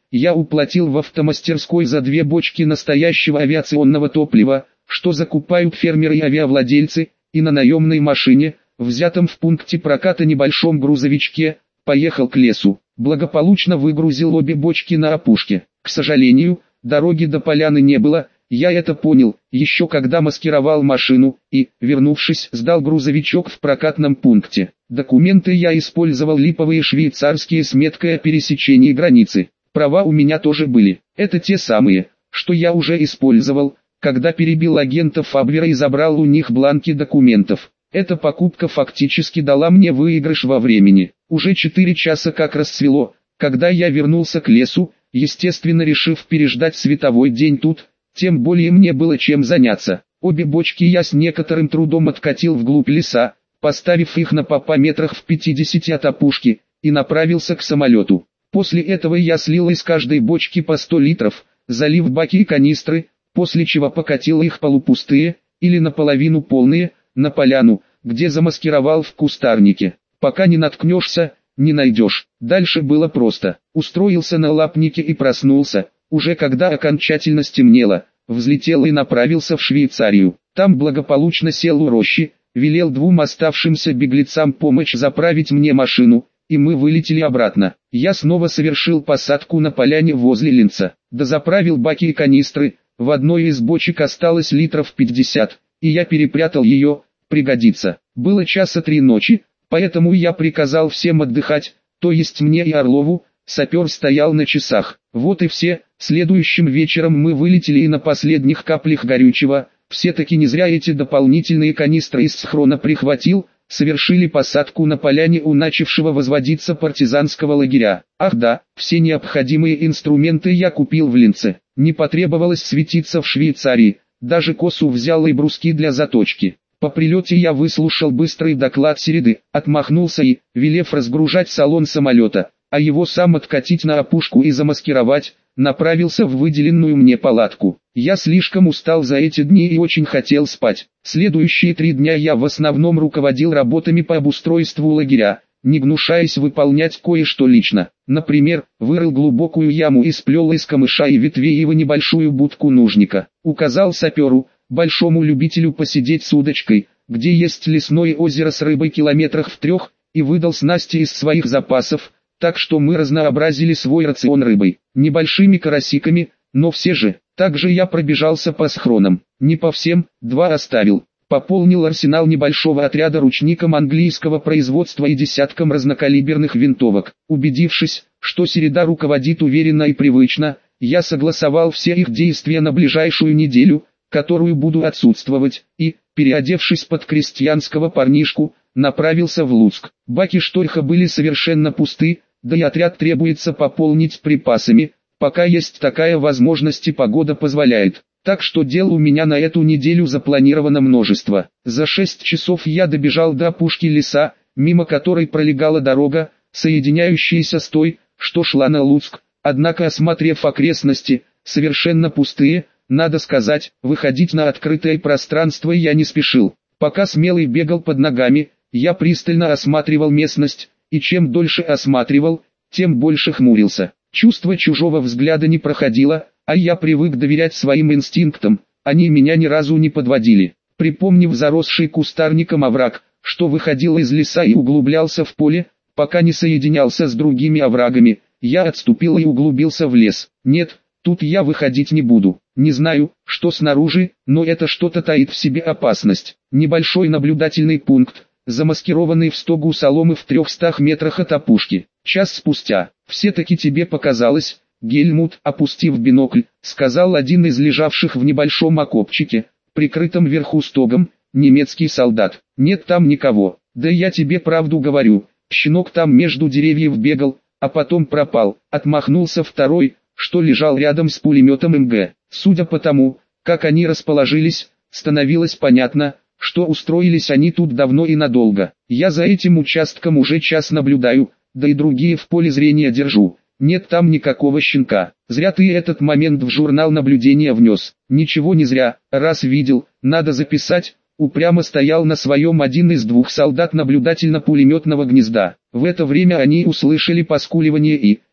я уплатил в автомастерской за две бочки настоящего авиационного топлива, что закупают фермеры и авиавладельцы, и на наемной машине, взятом в пункте проката небольшом грузовичке, поехал к лесу. Благополучно выгрузил обе бочки на опушке. К сожалению, дороги до поляны не было, я это понял, еще когда маскировал машину, и, вернувшись, сдал грузовичок в прокатном пункте. Документы я использовал липовые швейцарские с меткой о пересечении границы. Права у меня тоже были. Это те самые, что я уже использовал, когда перебил агентов Фабвера и забрал у них бланки документов. Эта покупка фактически дала мне выигрыш во времени. Уже четыре часа как рассвело, когда я вернулся к лесу, естественно решив переждать световой день тут, тем более мне было чем заняться. Обе бочки я с некоторым трудом откатил вглубь леса, поставив их на попа метрах в пятидесяти от опушки, и направился к самолету. После этого я слил из каждой бочки по сто литров, залив баки и канистры, после чего покатил их полупустые, или наполовину полные, на поляну, где замаскировал в кустарнике. Пока не наткнешься, не найдешь. Дальше было просто. Устроился на лапнике и проснулся, уже когда окончательно стемнело, взлетел и направился в Швейцарию. Там благополучно сел у рощи, велел двум оставшимся беглецам помочь заправить мне машину, и мы вылетели обратно. Я снова совершил посадку на поляне возле Линца. Дозаправил баки и канистры, в одной из бочек осталось литров пятьдесят, и я перепрятал ее, пригодится. Было часа три ночи, поэтому я приказал всем отдыхать, то есть мне и Орлову. Сапер стоял на часах. Вот и все. Следующим вечером мы вылетели и на последних каплях горючего, все-таки не зря эти дополнительные канистры из схрона прихватил, совершили посадку на поляне у начавшего возводиться партизанского лагеря. Ах да, все необходимые инструменты я купил в Линце. Не потребовалось светиться в Швейцарии, даже косу взял и бруски для заточки. По прилете я выслушал быстрый доклад Середы, отмахнулся и, велев разгружать салон самолета, а его сам откатить на опушку и замаскировать, направился в выделенную мне палатку. Я слишком устал за эти дни и очень хотел спать. Следующие три дня я в основном руководил работами по обустройству лагеря, не гнушаясь выполнять кое-что лично. Например, вырыл глубокую яму и сплел из камыша и ветвей его небольшую будку нужника. Указал саперу, большому любителю посидеть с удочкой, где есть лесное озеро с рыбой километрах в трех, и выдал снасти из своих запасов, так что мы разнообразили свой рацион рыбой, небольшими карасиками, но все же. Также я пробежался по схронам, не по всем, два оставил. Пополнил арсенал небольшого отряда ручником английского производства и десятком разнокалиберных винтовок. Убедившись, что Середа руководит уверенно и привычно, я согласовал все их действия на ближайшую неделю, которую буду отсутствовать, и, переодевшись под крестьянского парнишку, направился в Луцк. Баки Шторха были совершенно пусты, да и отряд требуется пополнить припасами, пока есть такая возможность и погода позволяет. Так что дел у меня на эту неделю запланировано множество. За шесть часов я добежал до опушки леса, мимо которой пролегала дорога, соединяющаяся с той, что шла на Луцк. Однако, осмотрев окрестности, совершенно пустые, надо сказать, выходить на открытое пространство я не спешил. Пока Смелый бегал под ногами, я пристально осматривал местность, и чем дольше осматривал, тем больше хмурился. Чувство чужого взгляда не проходило, а я привык доверять своим инстинктам, они меня ни разу не подводили. Припомнив заросший кустарником овраг, что выходил из леса и углублялся в поле, пока не соединялся с другими оврагами, я отступил и углубился в лес. Нет, тут я выходить не буду. Не знаю, что снаружи, но это что-то таит в себе опасность. Небольшой наблюдательный пункт, замаскированный в стогу соломы в трехстах метрах от опушки. Час спустя, все-таки тебе показалось, Гельмут, опустив бинокль, сказал один из лежавших в небольшом окопчике, прикрытом вверху стогом, немецкий солдат. Нет там никого. Да я тебе правду говорю, щенок там между деревьев бегал, а потом пропал. Отмахнулся второй, что лежал рядом с пулеметом эм гэ. Судя по тому, как они расположились, становилось понятно, что устроились они тут давно и надолго. Я за этим участком уже час наблюдаю, да и другие в поле зрения держу. Нет там никакого щенка. Зря ты этот момент в журнал наблюдения внес. Ничего не зря, раз видел, надо записать. Упрямо стоял на своем один из двух солдат наблюдательно-пулеметного гнезда. В это время они услышали поскуливание и,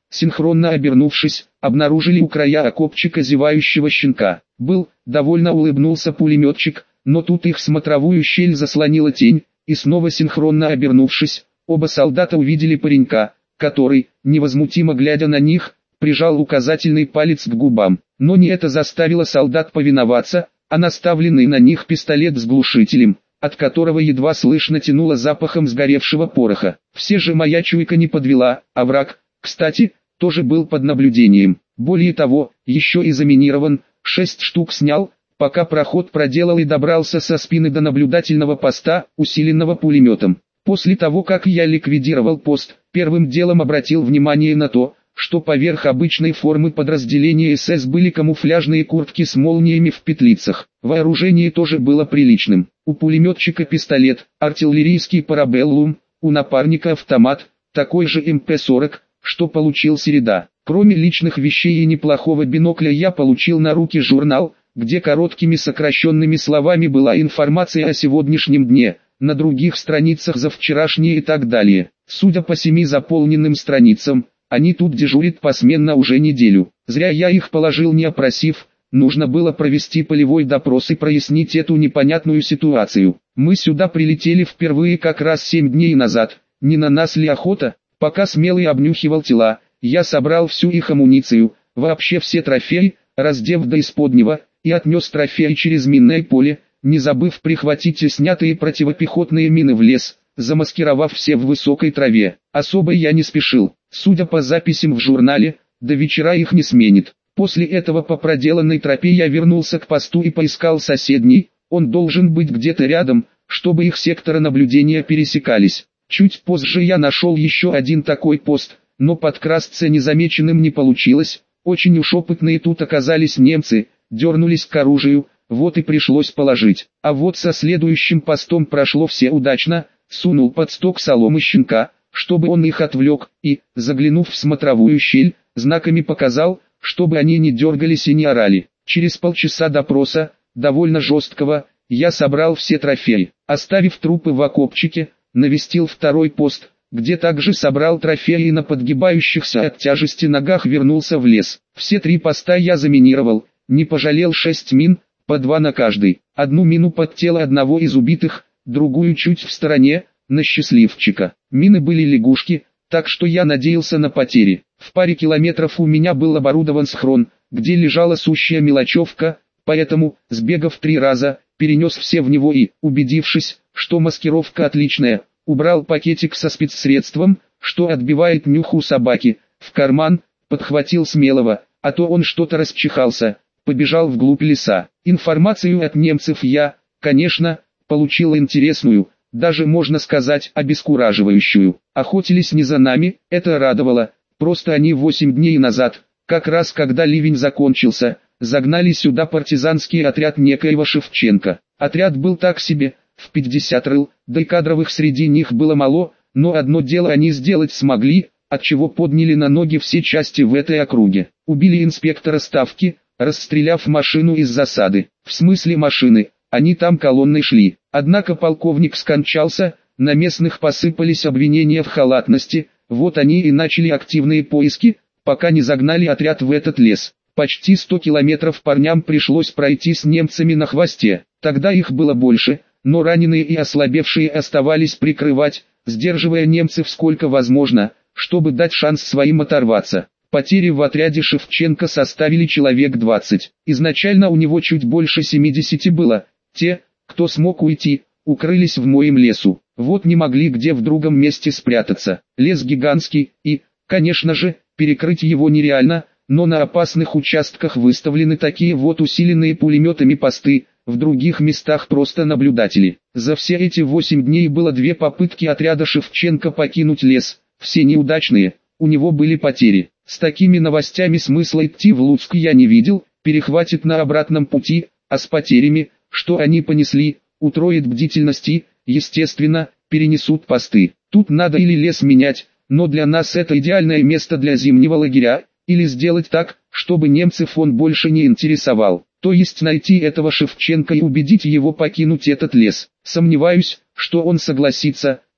синхронно обернувшись, обнаружили у края окопчика зевающего щенка. Был, довольно улыбнулся пулеметчик, но тут их смотровую щель заслонила тень, и снова синхронно обернувшись, оба солдата увидели паренька, который, невозмутимо глядя на них, прижал указательный палец к губам. Но не это заставило солдат повиноваться, а наставленный на них пистолет с глушителем, от которого едва слышно тянуло запахом сгоревшего пороха. Все же моя чуйка не подвела, а враг, кстати, тоже был под наблюдением. Более того, еще и заминирован, шесть штук снял, пока проход проделал и добрался со спины до наблюдательного поста, усиленного пулеметом. После того, как я ликвидировал пост, первым делом обратил внимание на то, что поверх обычной формы подразделения эс эс были камуфляжные куртки с молниями в петлицах. Вооружение тоже было приличным. У пулеметчика пистолет, артиллерийский парабеллум, у напарника автомат, такой же эм пэ сорок, что получил Середа. Кроме личных вещей и неплохого бинокля я получил на руки журнал, где короткими сокращенными словами была информация о сегодняшнем дне, на других страницах за вчерашнее и так далее. Судя по семи заполненным страницам, они тут дежурят посменно уже неделю. Зря я их положил, не опросив, нужно было провести полевой допрос и прояснить эту непонятную ситуацию. Мы сюда прилетели впервые как раз семь дней назад, не на нас ли охота? Пока Смелый обнюхивал тела, я собрал всю их амуницию, вообще все трофеи, раздев до исподнего, и отнес трофеи через минное поле, не забыв прихватить и снятые противопехотные мины в лес, замаскировав все в высокой траве. Особо я не спешил, судя по записям в журнале, до вечера их не сменит. После этого по проделанной тропе я вернулся к посту и поискал соседний, он должен быть где-то рядом, чтобы их секторы наблюдения пересекались. Чуть позже я нашел еще один такой пост, но подкрасться незамеченным не получилось, очень уж опытные тут оказались немцы, дернулись к оружию, вот и пришлось положить. А вот со следующим постом прошло все удачно, сунул под сток соломы щенка, чтобы он их отвлек, и, заглянув в смотровую щель, знаками показал, чтобы они не дергались и не орали. Через полчаса допроса, довольно жесткого, я собрал все трофеи, оставив трупы в окопчике, навестил второй пост, где также собрал трофеи и на подгибающихся от тяжести ногах вернулся в лес. Все три поста я заминировал, не пожалел шесть мин, по два на каждый. Одну мину под тело одного из убитых, другую чуть в стороне, на счастливчика. Мины были лягушки, так что я надеялся на потери. В паре километров у меня был оборудован схрон, где лежала сущая мелочевка, поэтому, сбегав три раза, перенес все в него и, убедившись, что маскировка отличная, убрал пакетик со спецсредством, что отбивает нюх у собаки, в карман, подхватил Смелого, а то он что-то расчихался, побежал вглубь леса. Информацию от немцев я, конечно, получил интересную, даже можно сказать обескураживающую. Охотились не за нами, это радовало, просто они восемь дней назад, как раз когда ливень закончился, загнали сюда партизанский отряд некоего Шевченко. Отряд был так себе, в пятьдесят рыл, да и кадровых среди них было мало, но одно дело они сделать смогли, отчего подняли на ноги все части в этой округе. Убили инспектора ставки, расстреляв машину из засады. В смысле машины, они там колонной шли. Однако полковник скончался, на местных посыпались обвинения в халатности, вот они и начали активные поиски, пока не загнали отряд в этот лес. Почти сто километров парням пришлось пройти с немцами на хвосте, тогда их было больше, но раненые и ослабевшие оставались прикрывать, сдерживая немцев сколько возможно, чтобы дать шанс своим оторваться. Потери в отряде Шевченко составили человек двадцать. Изначально у него чуть больше семидесяти было. Те, кто смог уйти, укрылись в моем лесу. Вот не могли где в другом месте спрятаться. Лес гигантский, и, конечно же, перекрыть его нереально, но на опасных участках выставлены такие вот усиленные пулеметами посты, в других местах просто наблюдатели. За все эти восемь дней было две попытки отряда Шевченко покинуть лес, все неудачные, у него были потери. С такими новостями смысла идти в Луцк я не видел, перехватит на обратном пути, а с потерями, что они понесли, утроит бдительности, естественно, перенесут посты. Тут надо или лес менять, но для нас это идеальное место для зимнего лагеря, или сделать так, чтобы немцев он больше не интересовал, то есть найти этого Шевченко и убедить его покинуть этот лес. Сомневаюсь, что он согласится,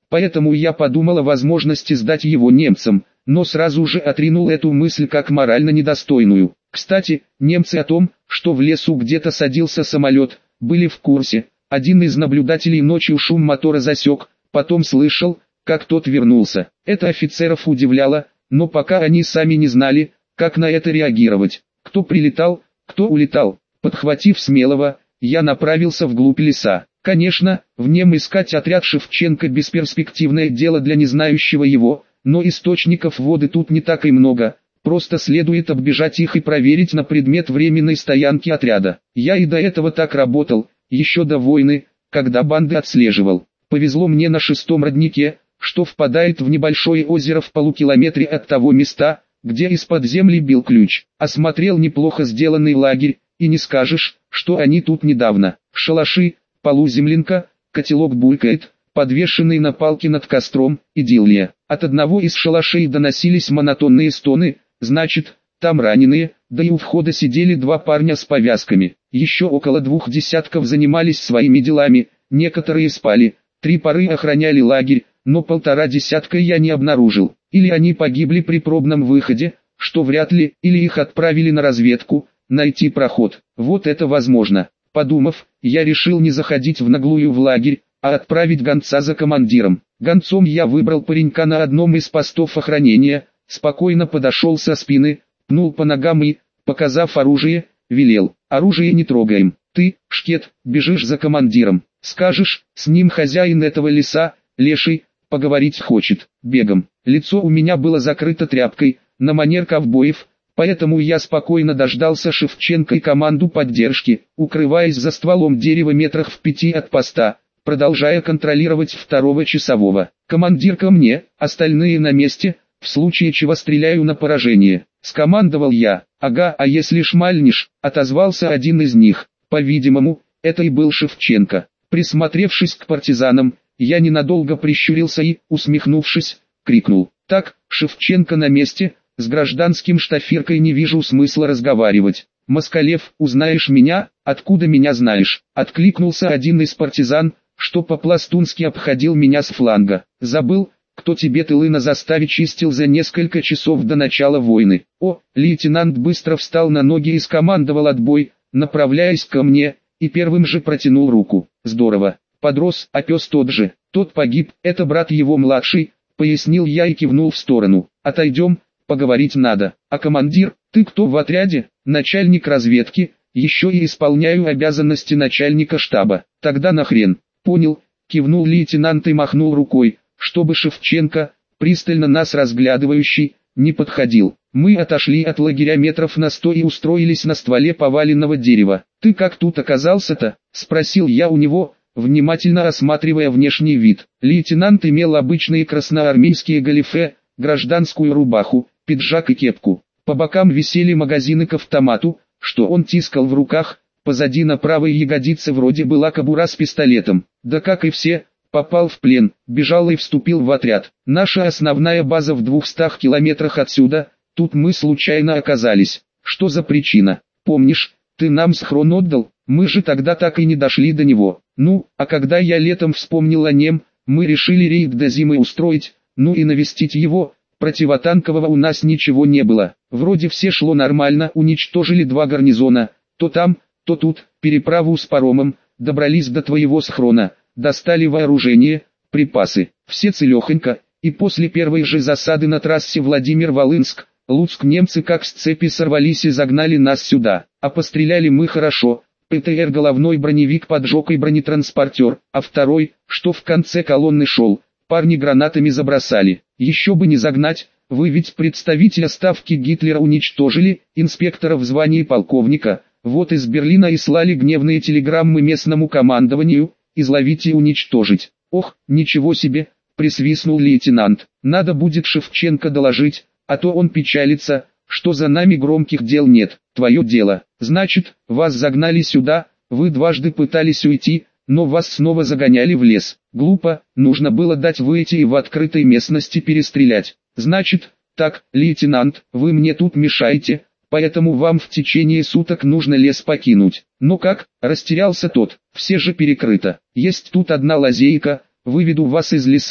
Поэтому я подумал о возможности сдать его немцам, но сразу же отринул эту мысль как морально недостойную. Кстати, немцы о том, что в лесу где-то садился самолет, были в курсе. Один из наблюдателей ночью шум мотора засек, потом слышал, как тот вернулся. Это офицеров удивляло, но пока они сами не знали, как на это реагировать. Кто прилетал, кто улетал. Подхватив Смелого, я направился вглубь леса. Конечно, в нем искать отряд Шевченко бесперспективное дело для незнающего его, но источников воды тут не так и много, просто следует оббежать их и проверить на предмет временной стоянки отряда. Я и до этого так работал, еще до войны, когда банды отслеживал. Повезло мне на шестом роднике, что впадает в небольшое озеро в полукилометре от того места, где из-под земли бил ключ. Осмотрел неплохо сделанный лагерь, и не скажешь, что они тут недавно. Шалаши, полуземлянка, котелок булькает, подвешенный на палке над костром, идиллия. От одного из шалашей доносились монотонные стоны, значит, там раненые, да и у входа сидели два парня с повязками. Еще около двух десятков занимались своими делами, некоторые спали, три пары охраняли лагерь, но полтора десятка я не обнаружил. Или они погибли при пробном выходе, что вряд ли, или их отправили на разведку, найти проход. Вот это возможно. Подумав, я решил не заходить в наглую в лагерь, а отправить гонца за командиром. Гонцом я выбрал паренька на одном из постов охранения, спокойно подошел со спины, пнул по ногам и, показав оружие, велел: оружие не трогаем. Ты, шкет, бежишь за командиром. Скажешь, с ним хозяин этого леса, леший, поговорить хочет. Бегом. Лицо у меня было закрыто тряпкой, на манер ковбоев, поэтому я спокойно дождался Шевченко и команду поддержки, укрываясь за стволом дерева метрах в пяти от поста, продолжая контролировать второго часового. Командир ко мне, остальные на месте, в случае чего стреляю на поражение. Скомандовал я. Ага, а если шмальнешь, отозвался один из них. По-видимому, это и был Шевченко. Присмотревшись к партизанам, я ненадолго прищурился и, усмехнувшись, крикнул: так, Шевченко на месте, с гражданским штафиркой не вижу смысла разговаривать. Москалев, узнаешь меня, откуда меня знаешь? Откликнулся один из партизан, что по-пластунски обходил меня с фланга. Забыл, кто тебе тылы на заставе чистил за несколько часов до начала войны. О, лейтенант быстро встал на ноги и скомандовал отбой, направляясь ко мне, и первым же протянул руку. Здорово. Подрос, а пес тот же. Тот погиб, это брат его младший, пояснил я и кивнул в сторону. Отойдем, поговорить надо. А командир, ты кто в отряде? Начальник разведки, еще и исполняю обязанности начальника штаба. Тогда нахрен. Понял, кивнул лейтенант и махнул рукой, чтобы Шевченко, пристально нас разглядывающий, не подходил. Мы отошли от лагеря метров на сто и устроились на стволе поваленного дерева. «Ты как тут оказался-то?» – спросил я у него, внимательно осматривая внешний вид. Лейтенант имел обычные красноармейские галифе, гражданскую рубаху, пиджак и кепку. По бокам висели магазины к автомату, что он тискал в руках, позади на правой ягодице вроде была кобура с пистолетом. Да как и все, попал в плен, бежал и вступил в отряд. Наша основная база в двухстах километрах отсюда, тут мы случайно оказались. Что за причина? Помнишь, ты нам схрон отдал? Мы же тогда так и не дошли до него. Ну, а когда я летом вспомнил о нем, мы решили рейд до зимы устроить, ну и навестить его. Противотанкового у нас ничего не было. Вроде все шло нормально, уничтожили два гарнизона, то там, то тут, переправу с паромом, добрались до твоего схрона, достали вооружение, припасы, все целехонько, и после первой же засады на трассе Владимир-Волынск, Луцк немцы как с цепи сорвались и загнали нас сюда, а постреляли мы хорошо. ПТР головной броневик поджег и бронетранспортер, а второй, что в конце колонны шел, парни гранатами забросали. Еще бы не загнать, вы ведь представителя ставки Гитлера уничтожили, инспектора в звании полковника, вот из Берлина и слали гневные телеграммы местному командованию, изловить и уничтожить. Ох, ничего себе, присвистнул лейтенант, надо будет Шевченко доложить, а то он печалится, что за нами громких дел нет. Твое дело, значит, вас загнали сюда, вы дважды пытались уйти, но вас снова загоняли в лес. Глупо, нужно было дать выйти и в открытой местности перестрелять. Значит, так, лейтенант, вы мне тут мешаете, поэтому вам в течение суток нужно лес покинуть. Ну как, растерялся тот, все же перекрыто. Есть тут одна лазейка, выведу вас из леса,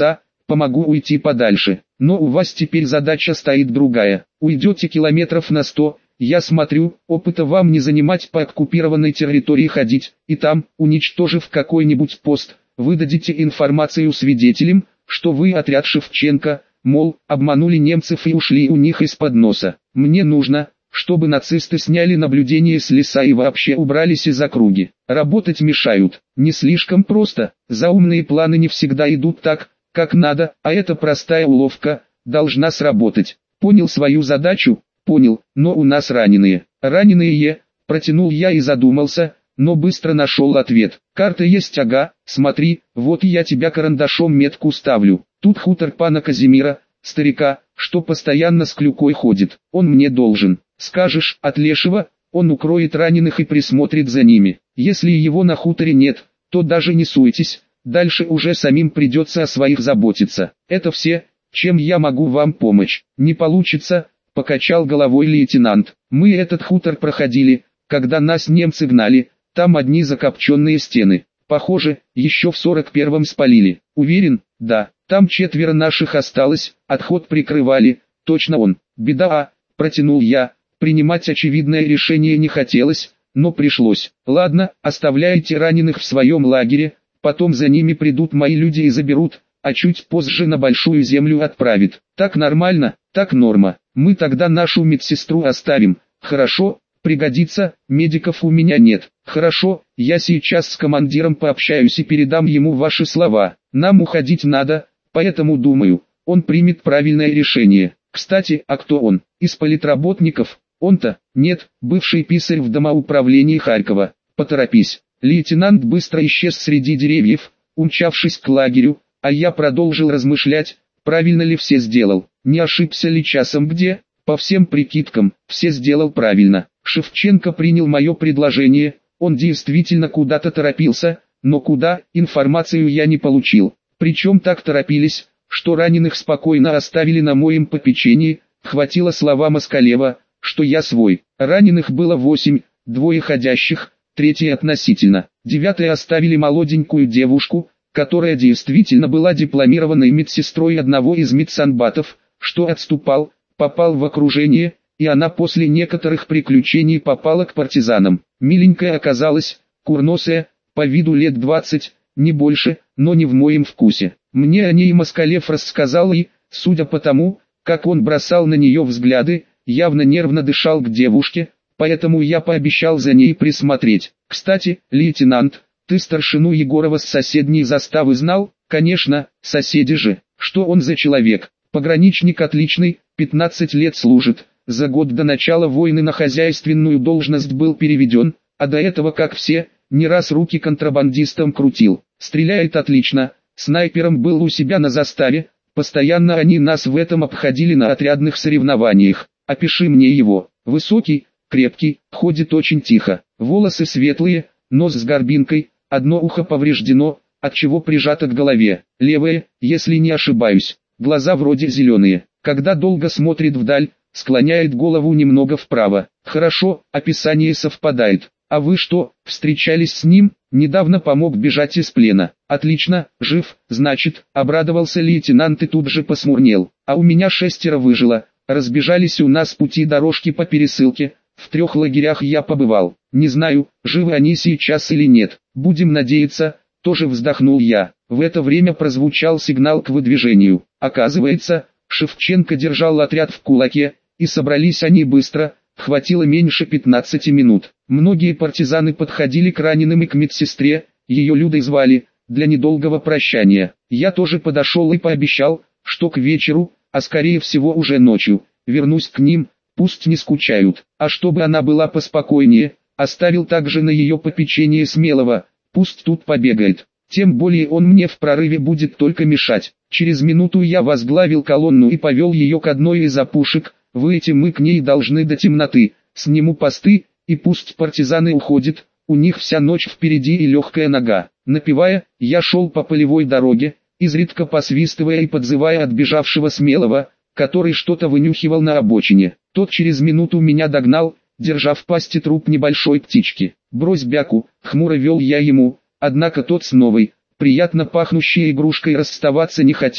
помогу уйти подальше. Но у вас теперь задача стоит другая. Уйдете километров на сто, я смотрю, опыта вам не занимать по оккупированной территории ходить, и там, уничтожив какой-нибудь пост, выдадите информацию свидетелям, что вы отряд Шевченко, мол, обманули немцев и ушли у них из-под носа. Мне нужно, чтобы нацисты сняли наблюдение с леса и вообще убрались из округи. Работать мешают. Не слишком просто, заумные планы не всегда идут так, как надо, а эта простая уловка должна сработать. Понял свою задачу? Понял, но у нас раненые. Раненые, протянул я и задумался, но быстро нашел ответ. Карта есть, ага, смотри, вот я тебя карандашом метку ставлю. Тут хутор пана Казимира, старика, что постоянно с клюкой ходит. Он мне должен. Скажешь, от Лешего, он укроет раненых и присмотрит за ними. Если его на хуторе нет, то даже не суетесь, дальше уже самим придется о своих заботиться. Это все, чем я могу вам помочь. Не получится, покачал головой лейтенант. Мы этот хутор проходили, когда нас немцы гнали, там одни закопченные стены. Похоже, еще в сорок первом спалили. Уверен, да, там четверо наших осталось, отход прикрывали, точно он. Беда, а, протянул я. Принимать очевидное решение не хотелось, но пришлось. Ладно, оставляйте раненых в своем лагере, потом за ними придут мои люди и заберут, а чуть позже на Большую Землю отправят. Так нормально, так норма. Мы тогда нашу медсестру оставим. Хорошо, пригодится, медиков у меня нет. Хорошо, я сейчас с командиром пообщаюсь и передам ему ваши слова. Нам уходить надо, поэтому думаю, он примет правильное решение. Кстати, а кто он? Из политработников? Он-то, нет, бывший писарь в домоуправлении Харькова. Поторопись. Лейтенант быстро исчез среди деревьев, умчавшись к лагерю, а я продолжил размышлять, правильно ли все сделал, не ошибся ли часом где, по всем прикидкам, все сделал правильно. Шевченко принял мое предложение, он действительно куда-то торопился, но куда, информацию я не получил. Причем так торопились, что раненых спокойно оставили на моем попечении, хватило слова Москалева, что я свой. Раненых было восемь, двое ходящих, третий относительно. Девятое оставили молоденькую девушку, которая действительно была дипломированной медсестрой одного из медсанбатов, что отступал, попал в окружение, и она после некоторых приключений попала к партизанам. Миленькая оказалась, курносая, по виду лет двадцать, не больше, но не в моем вкусе. Мне о ней Москалев рассказал и, судя по тому, как он бросал на нее взгляды, явно нервно дышал к девушке, поэтому я пообещал за ней присмотреть. Кстати, лейтенант, ты старшину Егорова с соседней заставы знал? Конечно, соседи же. Что он за человек? Пограничник отличный, пятнадцать лет служит, за год до начала войны на хозяйственную должность был переведен, а до этого, как все, не раз руки контрабандистам крутил. Стреляет отлично, снайпером был у себя на заставе, постоянно они нас в этом обходили на отрядных соревнованиях. Опиши мне его. Высокий, крепкий, ходит очень тихо, волосы светлые, нос с горбинкой, одно ухо повреждено, отчего прижато к голове, левое, если не ошибаюсь, глаза вроде зеленые, когда долго смотрит вдаль, склоняет голову немного вправо. Хорошо, описание совпадает. А вы что, встречались с ним? Недавно помог бежать из плена. Отлично, жив, значит, обрадовался лейтенант и тут же посмурнел. А у меня шестеро выжило, разбежались у нас пути дорожки по пересылке, в трех лагерях я побывал. Не знаю, живы они сейчас или нет, будем надеяться, тоже вздохнул я. В это время прозвучал сигнал к выдвижению. Оказывается, Шевченко держал отряд в кулаке, и собрались они быстро, хватило меньше пятнадцати минут. Многие партизаны подходили к раненым и к медсестре, ее Людой звали, для недолгого прощания. Я тоже подошел и пообещал, что к вечеру, а скорее всего уже ночью, вернусь к ним, пусть не скучают. А чтобы она была поспокойнее, оставил также на ее попечение Смелого, пусть тут побегает. Тем более он мне в прорыве будет только мешать. Через минуту я возглавил колонну и повел ее к одной из опушек, выйти мы к ней должны до темноты, сниму посты, и пусть партизаны уходят, у них вся ночь впереди и легкая нога. Напевая, я шел по полевой дороге, изредка посвистывая и подзывая отбежавшего Смелого, который что-то вынюхивал на обочине. Тот через минуту меня догнал, держа в пасти труп небольшой птички. «Брось бяку», хмуро вел я ему, однако тот с новой, приятно пахнущей игрушкой расставаться не хотел,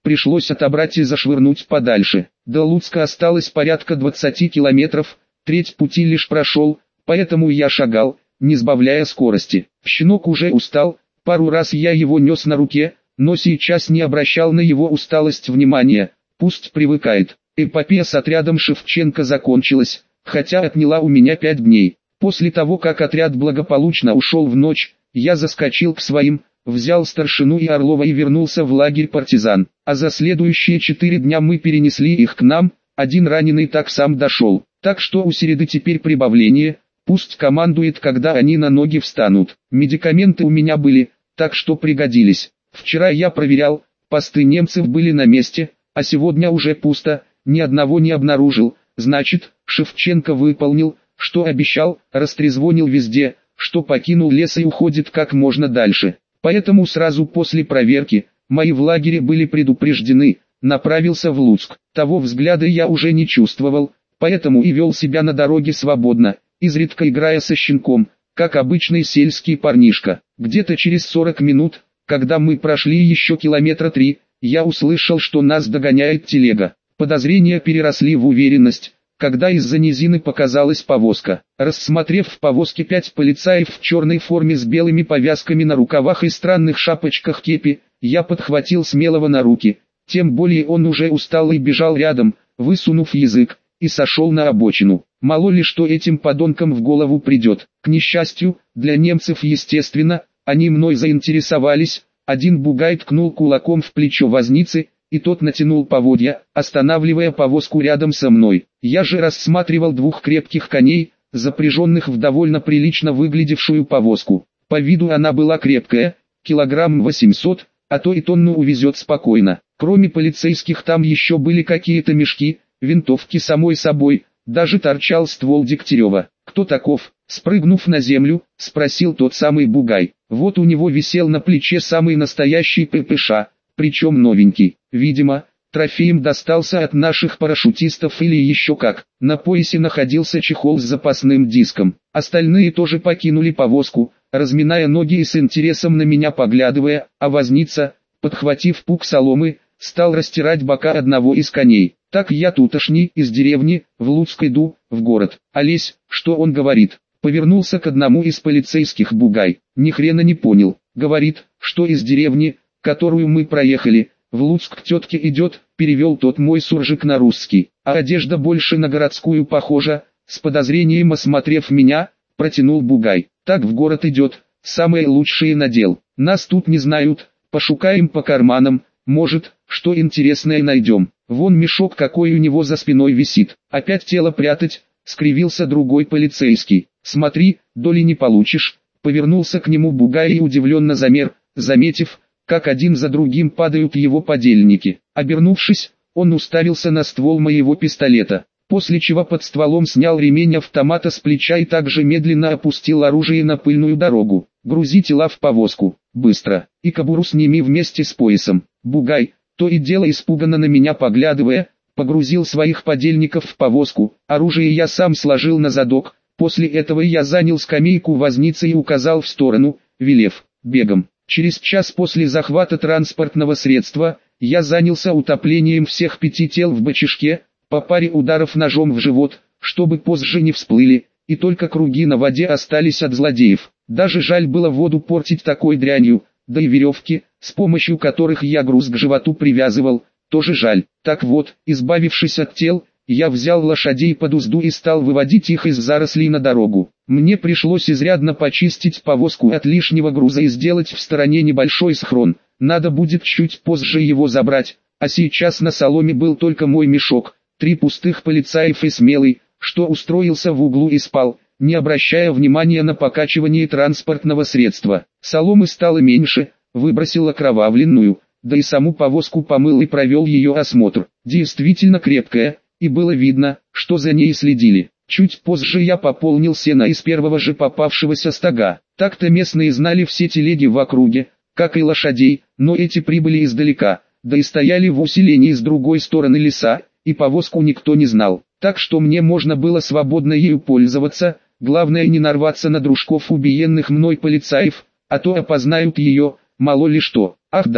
пришлось отобрать и зашвырнуть подальше. До Луцка осталось порядка двадцати километров, треть пути лишь прошел, поэтому я шагал, не сбавляя скорости. Щенок уже устал, пару раз я его нес на руке, но сейчас не обращал на его усталость внимания, пусть привыкает. Эпопея с отрядом Шевченко закончилась, хотя отняла у меня пять дней. После того, как отряд благополучно ушел в ночь, я заскочил к своим, взял старшину и Орлова и вернулся в лагерь партизан. А за следующие четыре дня мы перенесли их к нам, один раненый так сам дошел. Так что у Середы теперь прибавление, пусть командует, когда они на ноги встанут. Медикаменты у меня были, так что пригодились. Вчера я проверял, посты немцев были на месте, а сегодня уже пусто, ни одного не обнаружил. Значит, Шевченко выполнил, что обещал, растрезвонил везде, что покинул лес и уходит как можно дальше. Поэтому сразу после проверки, мои в лагере были предупреждены, направился в Луцк. Того взгляда я уже не чувствовал, поэтому и вел себя на дороге свободно, изредка играя со щенком, как обычный сельский парнишка. Где-то через сорок минут, когда мы прошли еще километра три, я услышал, что нас догоняет телега. Подозрения переросли в уверенность, когда из-за низины показалась повозка. Рассмотрев в повозке пять полицаев в черной форме с белыми повязками на рукавах и странных шапочках кепи, я подхватил смелого на руки, тем более он уже устал и бежал рядом, высунув язык, и сошел на обочину. Мало ли что этим подонкам в голову придет. К несчастью, для немцев естественно, они мной заинтересовались. Один бугай ткнул кулаком в плечо возницы, и тот натянул поводья, останавливая повозку рядом со мной. Я же рассматривал двух крепких коней, запряженных в довольно прилично выглядевшую повозку. По виду она была крепкая, килограмм восемьсот, а то и тонну увезет спокойно. Кроме полицейских там еще были какие-то мешки, винтовки самой собой, даже торчал ствол Дегтярева. «Кто таков?» Спрыгнув на землю, спросил тот самый бугай. Вот у него висел на плече самый настоящий ППШ, причем новенький. Видимо, трофеем достался от наших парашютистов или еще как. На поясе находился чехол с запасным диском. Остальные тоже покинули повозку, разминая ноги и с интересом на меня поглядывая, а возница, подхватив пук соломы, стал растирать бока одного из коней. Так я тутошний, из деревни, в Луцк иду, в город. Олесь, что он говорит? Повернулся к одному из полицейских бугай. Ни хрена не понял. Говорит, что из деревни, которую мы проехали, в Луцк к тетке идет, перевел тот мой суржик на русский. А одежда больше на городскую похожа, с подозрением осмотрев меня, протянул бугай. Так в город идет, самые лучшие надел. Нас тут не знают, пошукаем по карманам, может, что интересное найдем. Вон мешок какой у него за спиной висит. Опять тело прятать, скривился другой полицейский. Смотри, доли не получишь. Повернулся к нему бугай и удивленно замер, заметив, как один за другим падают его подельники. Обернувшись, он уставился на ствол моего пистолета, после чего под стволом снял ремень автомата с плеча и также медленно опустил оружие на пыльную дорогу. Грузи тела в повозку, быстро, и кобуру сними вместе с поясом. Бугай, то и дело испуганно на меня поглядывая, погрузил своих подельников в повозку. Оружие я сам сложил на задок. После этого я занял скамейку возницы и указал в сторону, велев, бегом. Через час после захвата транспортного средства, я занялся утоплением всех пяти тел в бочишке, по паре ударов ножом в живот, чтобы позже не всплыли, и только круги на воде остались от злодеев. Даже жаль было воду портить такой дрянью, да и веревки, с помощью которых я груз к животу привязывал, тоже жаль. Так вот, избавившись от тел, я взял лошадей под узду и стал выводить их из зарослей на дорогу. Мне пришлось изрядно почистить повозку от лишнего груза и сделать в стороне небольшой схрон. Надо будет чуть позже его забрать, а сейчас на соломе был только мой мешок, три пустых полицаев и смелый, что устроился в углу и спал, не обращая внимания на покачивание транспортного средства. Соломы стало меньше, выбросил окровавленную, да и саму повозку помыл и провел ее осмотр. Действительно крепкая, и было видно, что за ней следили. Чуть позже я пополнил сено из первого же попавшегося стога. Так-то местные знали все телеги в округе, как и лошадей, но эти прибыли издалека, да и стояли в усилении с другой стороны леса, и повозку никто не знал. Так что мне можно было свободно ею пользоваться, главное не нарваться на дружков убиенных мной полицаев, а то опознают ее, мало ли что. Ах да,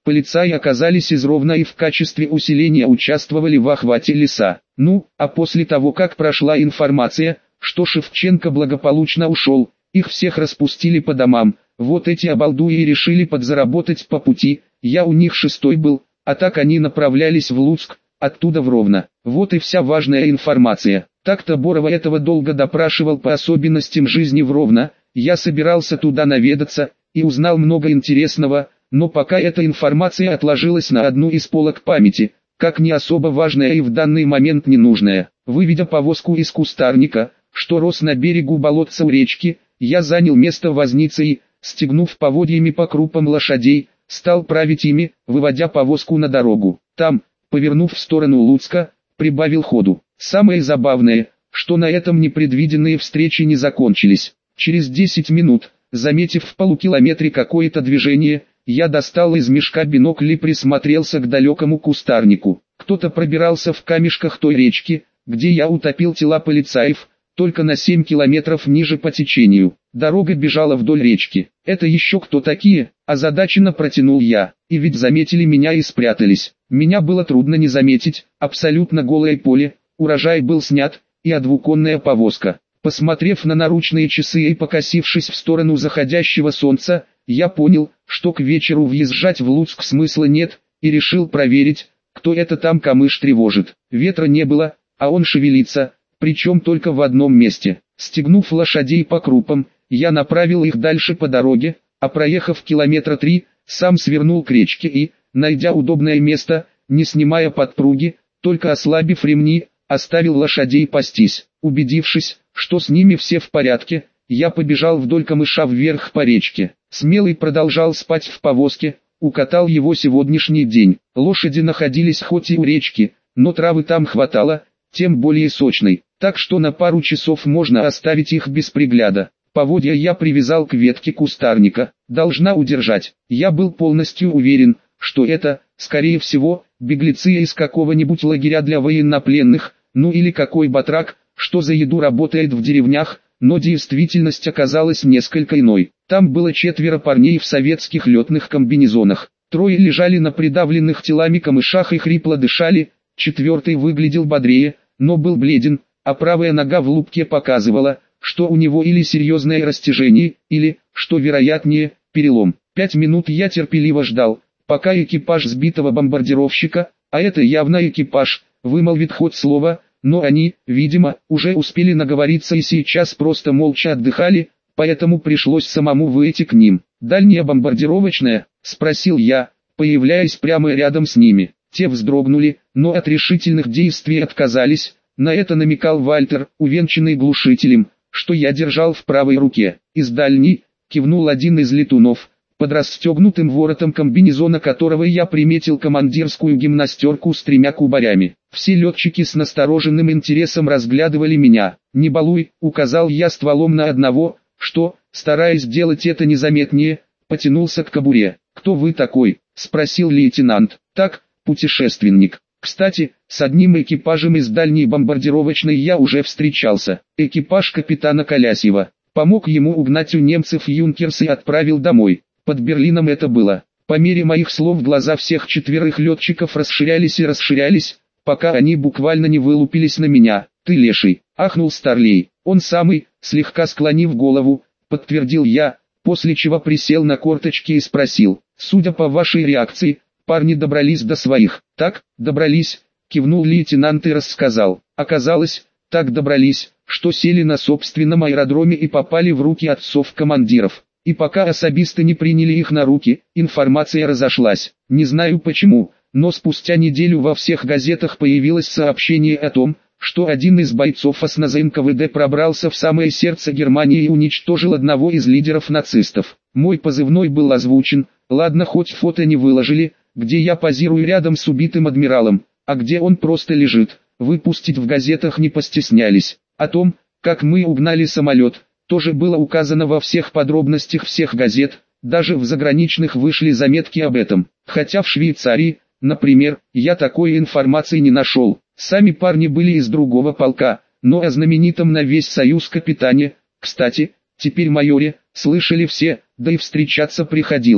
Полицаи оказались из Ровно и в качестве усиления участвовали в охвате леса. Ну, а после того как прошла информация, что Шевченко благополучно ушел, их всех распустили по домам. Вот эти обалдуи и решили подзаработать по пути, я у них шестой был, а так они направлялись в Луцк, оттуда в Ровно. Вот и вся важная информация. Так-то Борова этого долго допрашивал по особенностям жизни в Ровно, я собирался туда наведаться, и узнал много интересного, но пока эта информация отложилась на одну из полок памяти, как не особо важная и в данный момент ненужная. Выведя повозку из кустарника, что рос на берегу болотца у речки, я занял место возницы и, стегнув поводьями по крупам лошадей, стал править ими, выводя повозку на дорогу. Там, повернув в сторону Луцка, прибавил ходу. Самое забавное, что на этом непредвиденные встречи не закончились. Через десять минут, заметив в полукилометре какое-то движение, я достал из мешка бинокль и присмотрелся к далекому кустарнику. Кто-то пробирался в камешках той речки, где я утопил тела полицаев, только на семь километров ниже по течению. Дорога бежала вдоль речки. Это еще кто такие? Озадаченно протянул я. И ведь заметили меня и спрятались. Меня было трудно не заметить, абсолютно голое поле, урожай был снят, и двуконная повозка. Посмотрев на наручные часы и покосившись в сторону заходящего солнца, я понял, что к вечеру въезжать в Луцк смысла нет, и решил проверить, кто это там камыш тревожит. Ветра не было, а он шевелится, причем только в одном месте. Стегнув лошадей по крупам, я направил их дальше по дороге, а проехав километра три, сам свернул к речке и, найдя удобное место, не снимая подпруги, только ослабив ремни, оставил лошадей пастись. Убедившись, что с ними все в порядке, я побежал вдоль камыша вверх по речке. Смелый продолжал спать в повозке, укатал его сегодняшний день. Лошади находились хоть и у речки, но травы там хватало, тем более сочной, так что на пару часов можно оставить их без пригляда. Поводья я привязал к ветке кустарника, должна удержать. Я был полностью уверен, что это, скорее всего, беглецы из какого-нибудь лагеря для военнопленных, ну или какой батрак, что за еду работает в деревнях, но действительность оказалась несколько иной. Там было четверо парней в советских летных комбинезонах. Трое лежали на придавленных телами камышах и хрипло дышали, четвертый выглядел бодрее, но был бледен, а правая нога в лупке показывала, что у него или серьезное растяжение, или, что вероятнее, перелом. Пять минут я терпеливо ждал, пока экипаж сбитого бомбардировщика, а это явно экипаж, вымолвит хоть слово, но они, видимо, уже успели наговориться и сейчас просто молча отдыхали, поэтому пришлось самому выйти к ним. «Дальняя бомбардировочная?» – спросил я, появляясь прямо рядом с ними. Те вздрогнули, но от решительных действий отказались. На это намекал Вальтер, увенчанный глушителем, что я держал в правой руке. «Из дальней», – кивнул один из летунов, под расстегнутым воротом комбинезона которого я приметил командирскую гимнастерку с тремя кубарями. Все летчики с настороженным интересом разглядывали меня. «Не балуй», — указал я стволом на одного, что, стараясь сделать это незаметнее, потянулся к кобуре. «Кто вы такой?» — спросил лейтенант. «Так, путешественник. Кстати, с одним экипажем из дальней бомбардировочной я уже встречался. Экипаж капитана Колясьева. Помог ему угнать у немцев юнкерс и отправил домой. Под Берлином это было». По мере моих слов глаза всех четверых летчиков расширялись и расширялись, пока они буквально не вылупились на меня. «Ты леший», — ахнул Старлей. «Он самый», — слегка склонив голову, подтвердил я, после чего присел на корточки и спросил: «Судя по вашей реакции, парни добрались до своих?» «Так, добрались», — кивнул лейтенант и рассказал. «Оказалось, так добрались, что сели на собственном аэродроме и попали в руки отцов-командиров. И пока особисты не приняли их на руки, информация разошлась. Не знаю почему, но спустя неделю во всех газетах появилось сообщение о том, что один из бойцов ОСНАЗа эн ка вэ дэ пробрался в самое сердце Германии и уничтожил одного из лидеров нацистов. Мой позывной был озвучен, ладно хоть фото не выложили, где я позирую рядом с убитым адмиралом, а где он просто лежит, выпустить в газетах не постеснялись. О том, как мы угнали самолет, тоже было указано во всех подробностях всех газет, даже в заграничных вышли заметки об этом. Хотя в Швейцарии, например, я такой информации не нашел. Сами парни были из другого полка, но о знаменитом на весь Союз капитане, кстати, теперь майоре, слышали все, да и встречаться приходилось.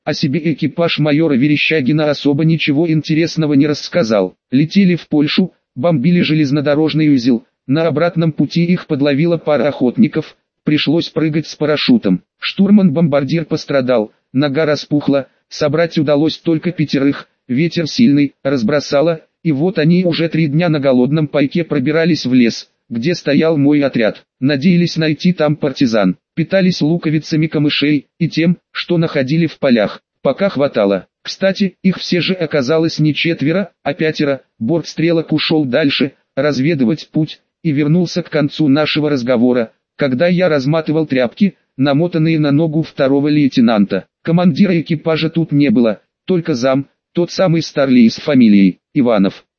О себе экипаж майора Верещагина особо ничего интересного не рассказал. Летели в Польшу, бомбили железнодорожный узел, на обратном пути их подловила пара охотников, пришлось прыгать с парашютом. Штурман-бомбардир пострадал, нога распухла, собрать удалось только пятерых, ветер сильный, разбросало, и вот они уже три дня на голодном пайке пробирались в лес, где стоял мой отряд. Надеялись найти там партизан, питались луковицами камышей и тем, что находили в полях, пока хватало. Кстати, их все же оказалось не четверо, а пятеро. Бортстрелок ушел дальше, разведывать путь, и вернулся к концу нашего разговора, когда я разматывал тряпки, намотанные на ногу второго лейтенанта. Командира экипажа тут не было, только зам, тот самый Старлей с фамилией Иванов.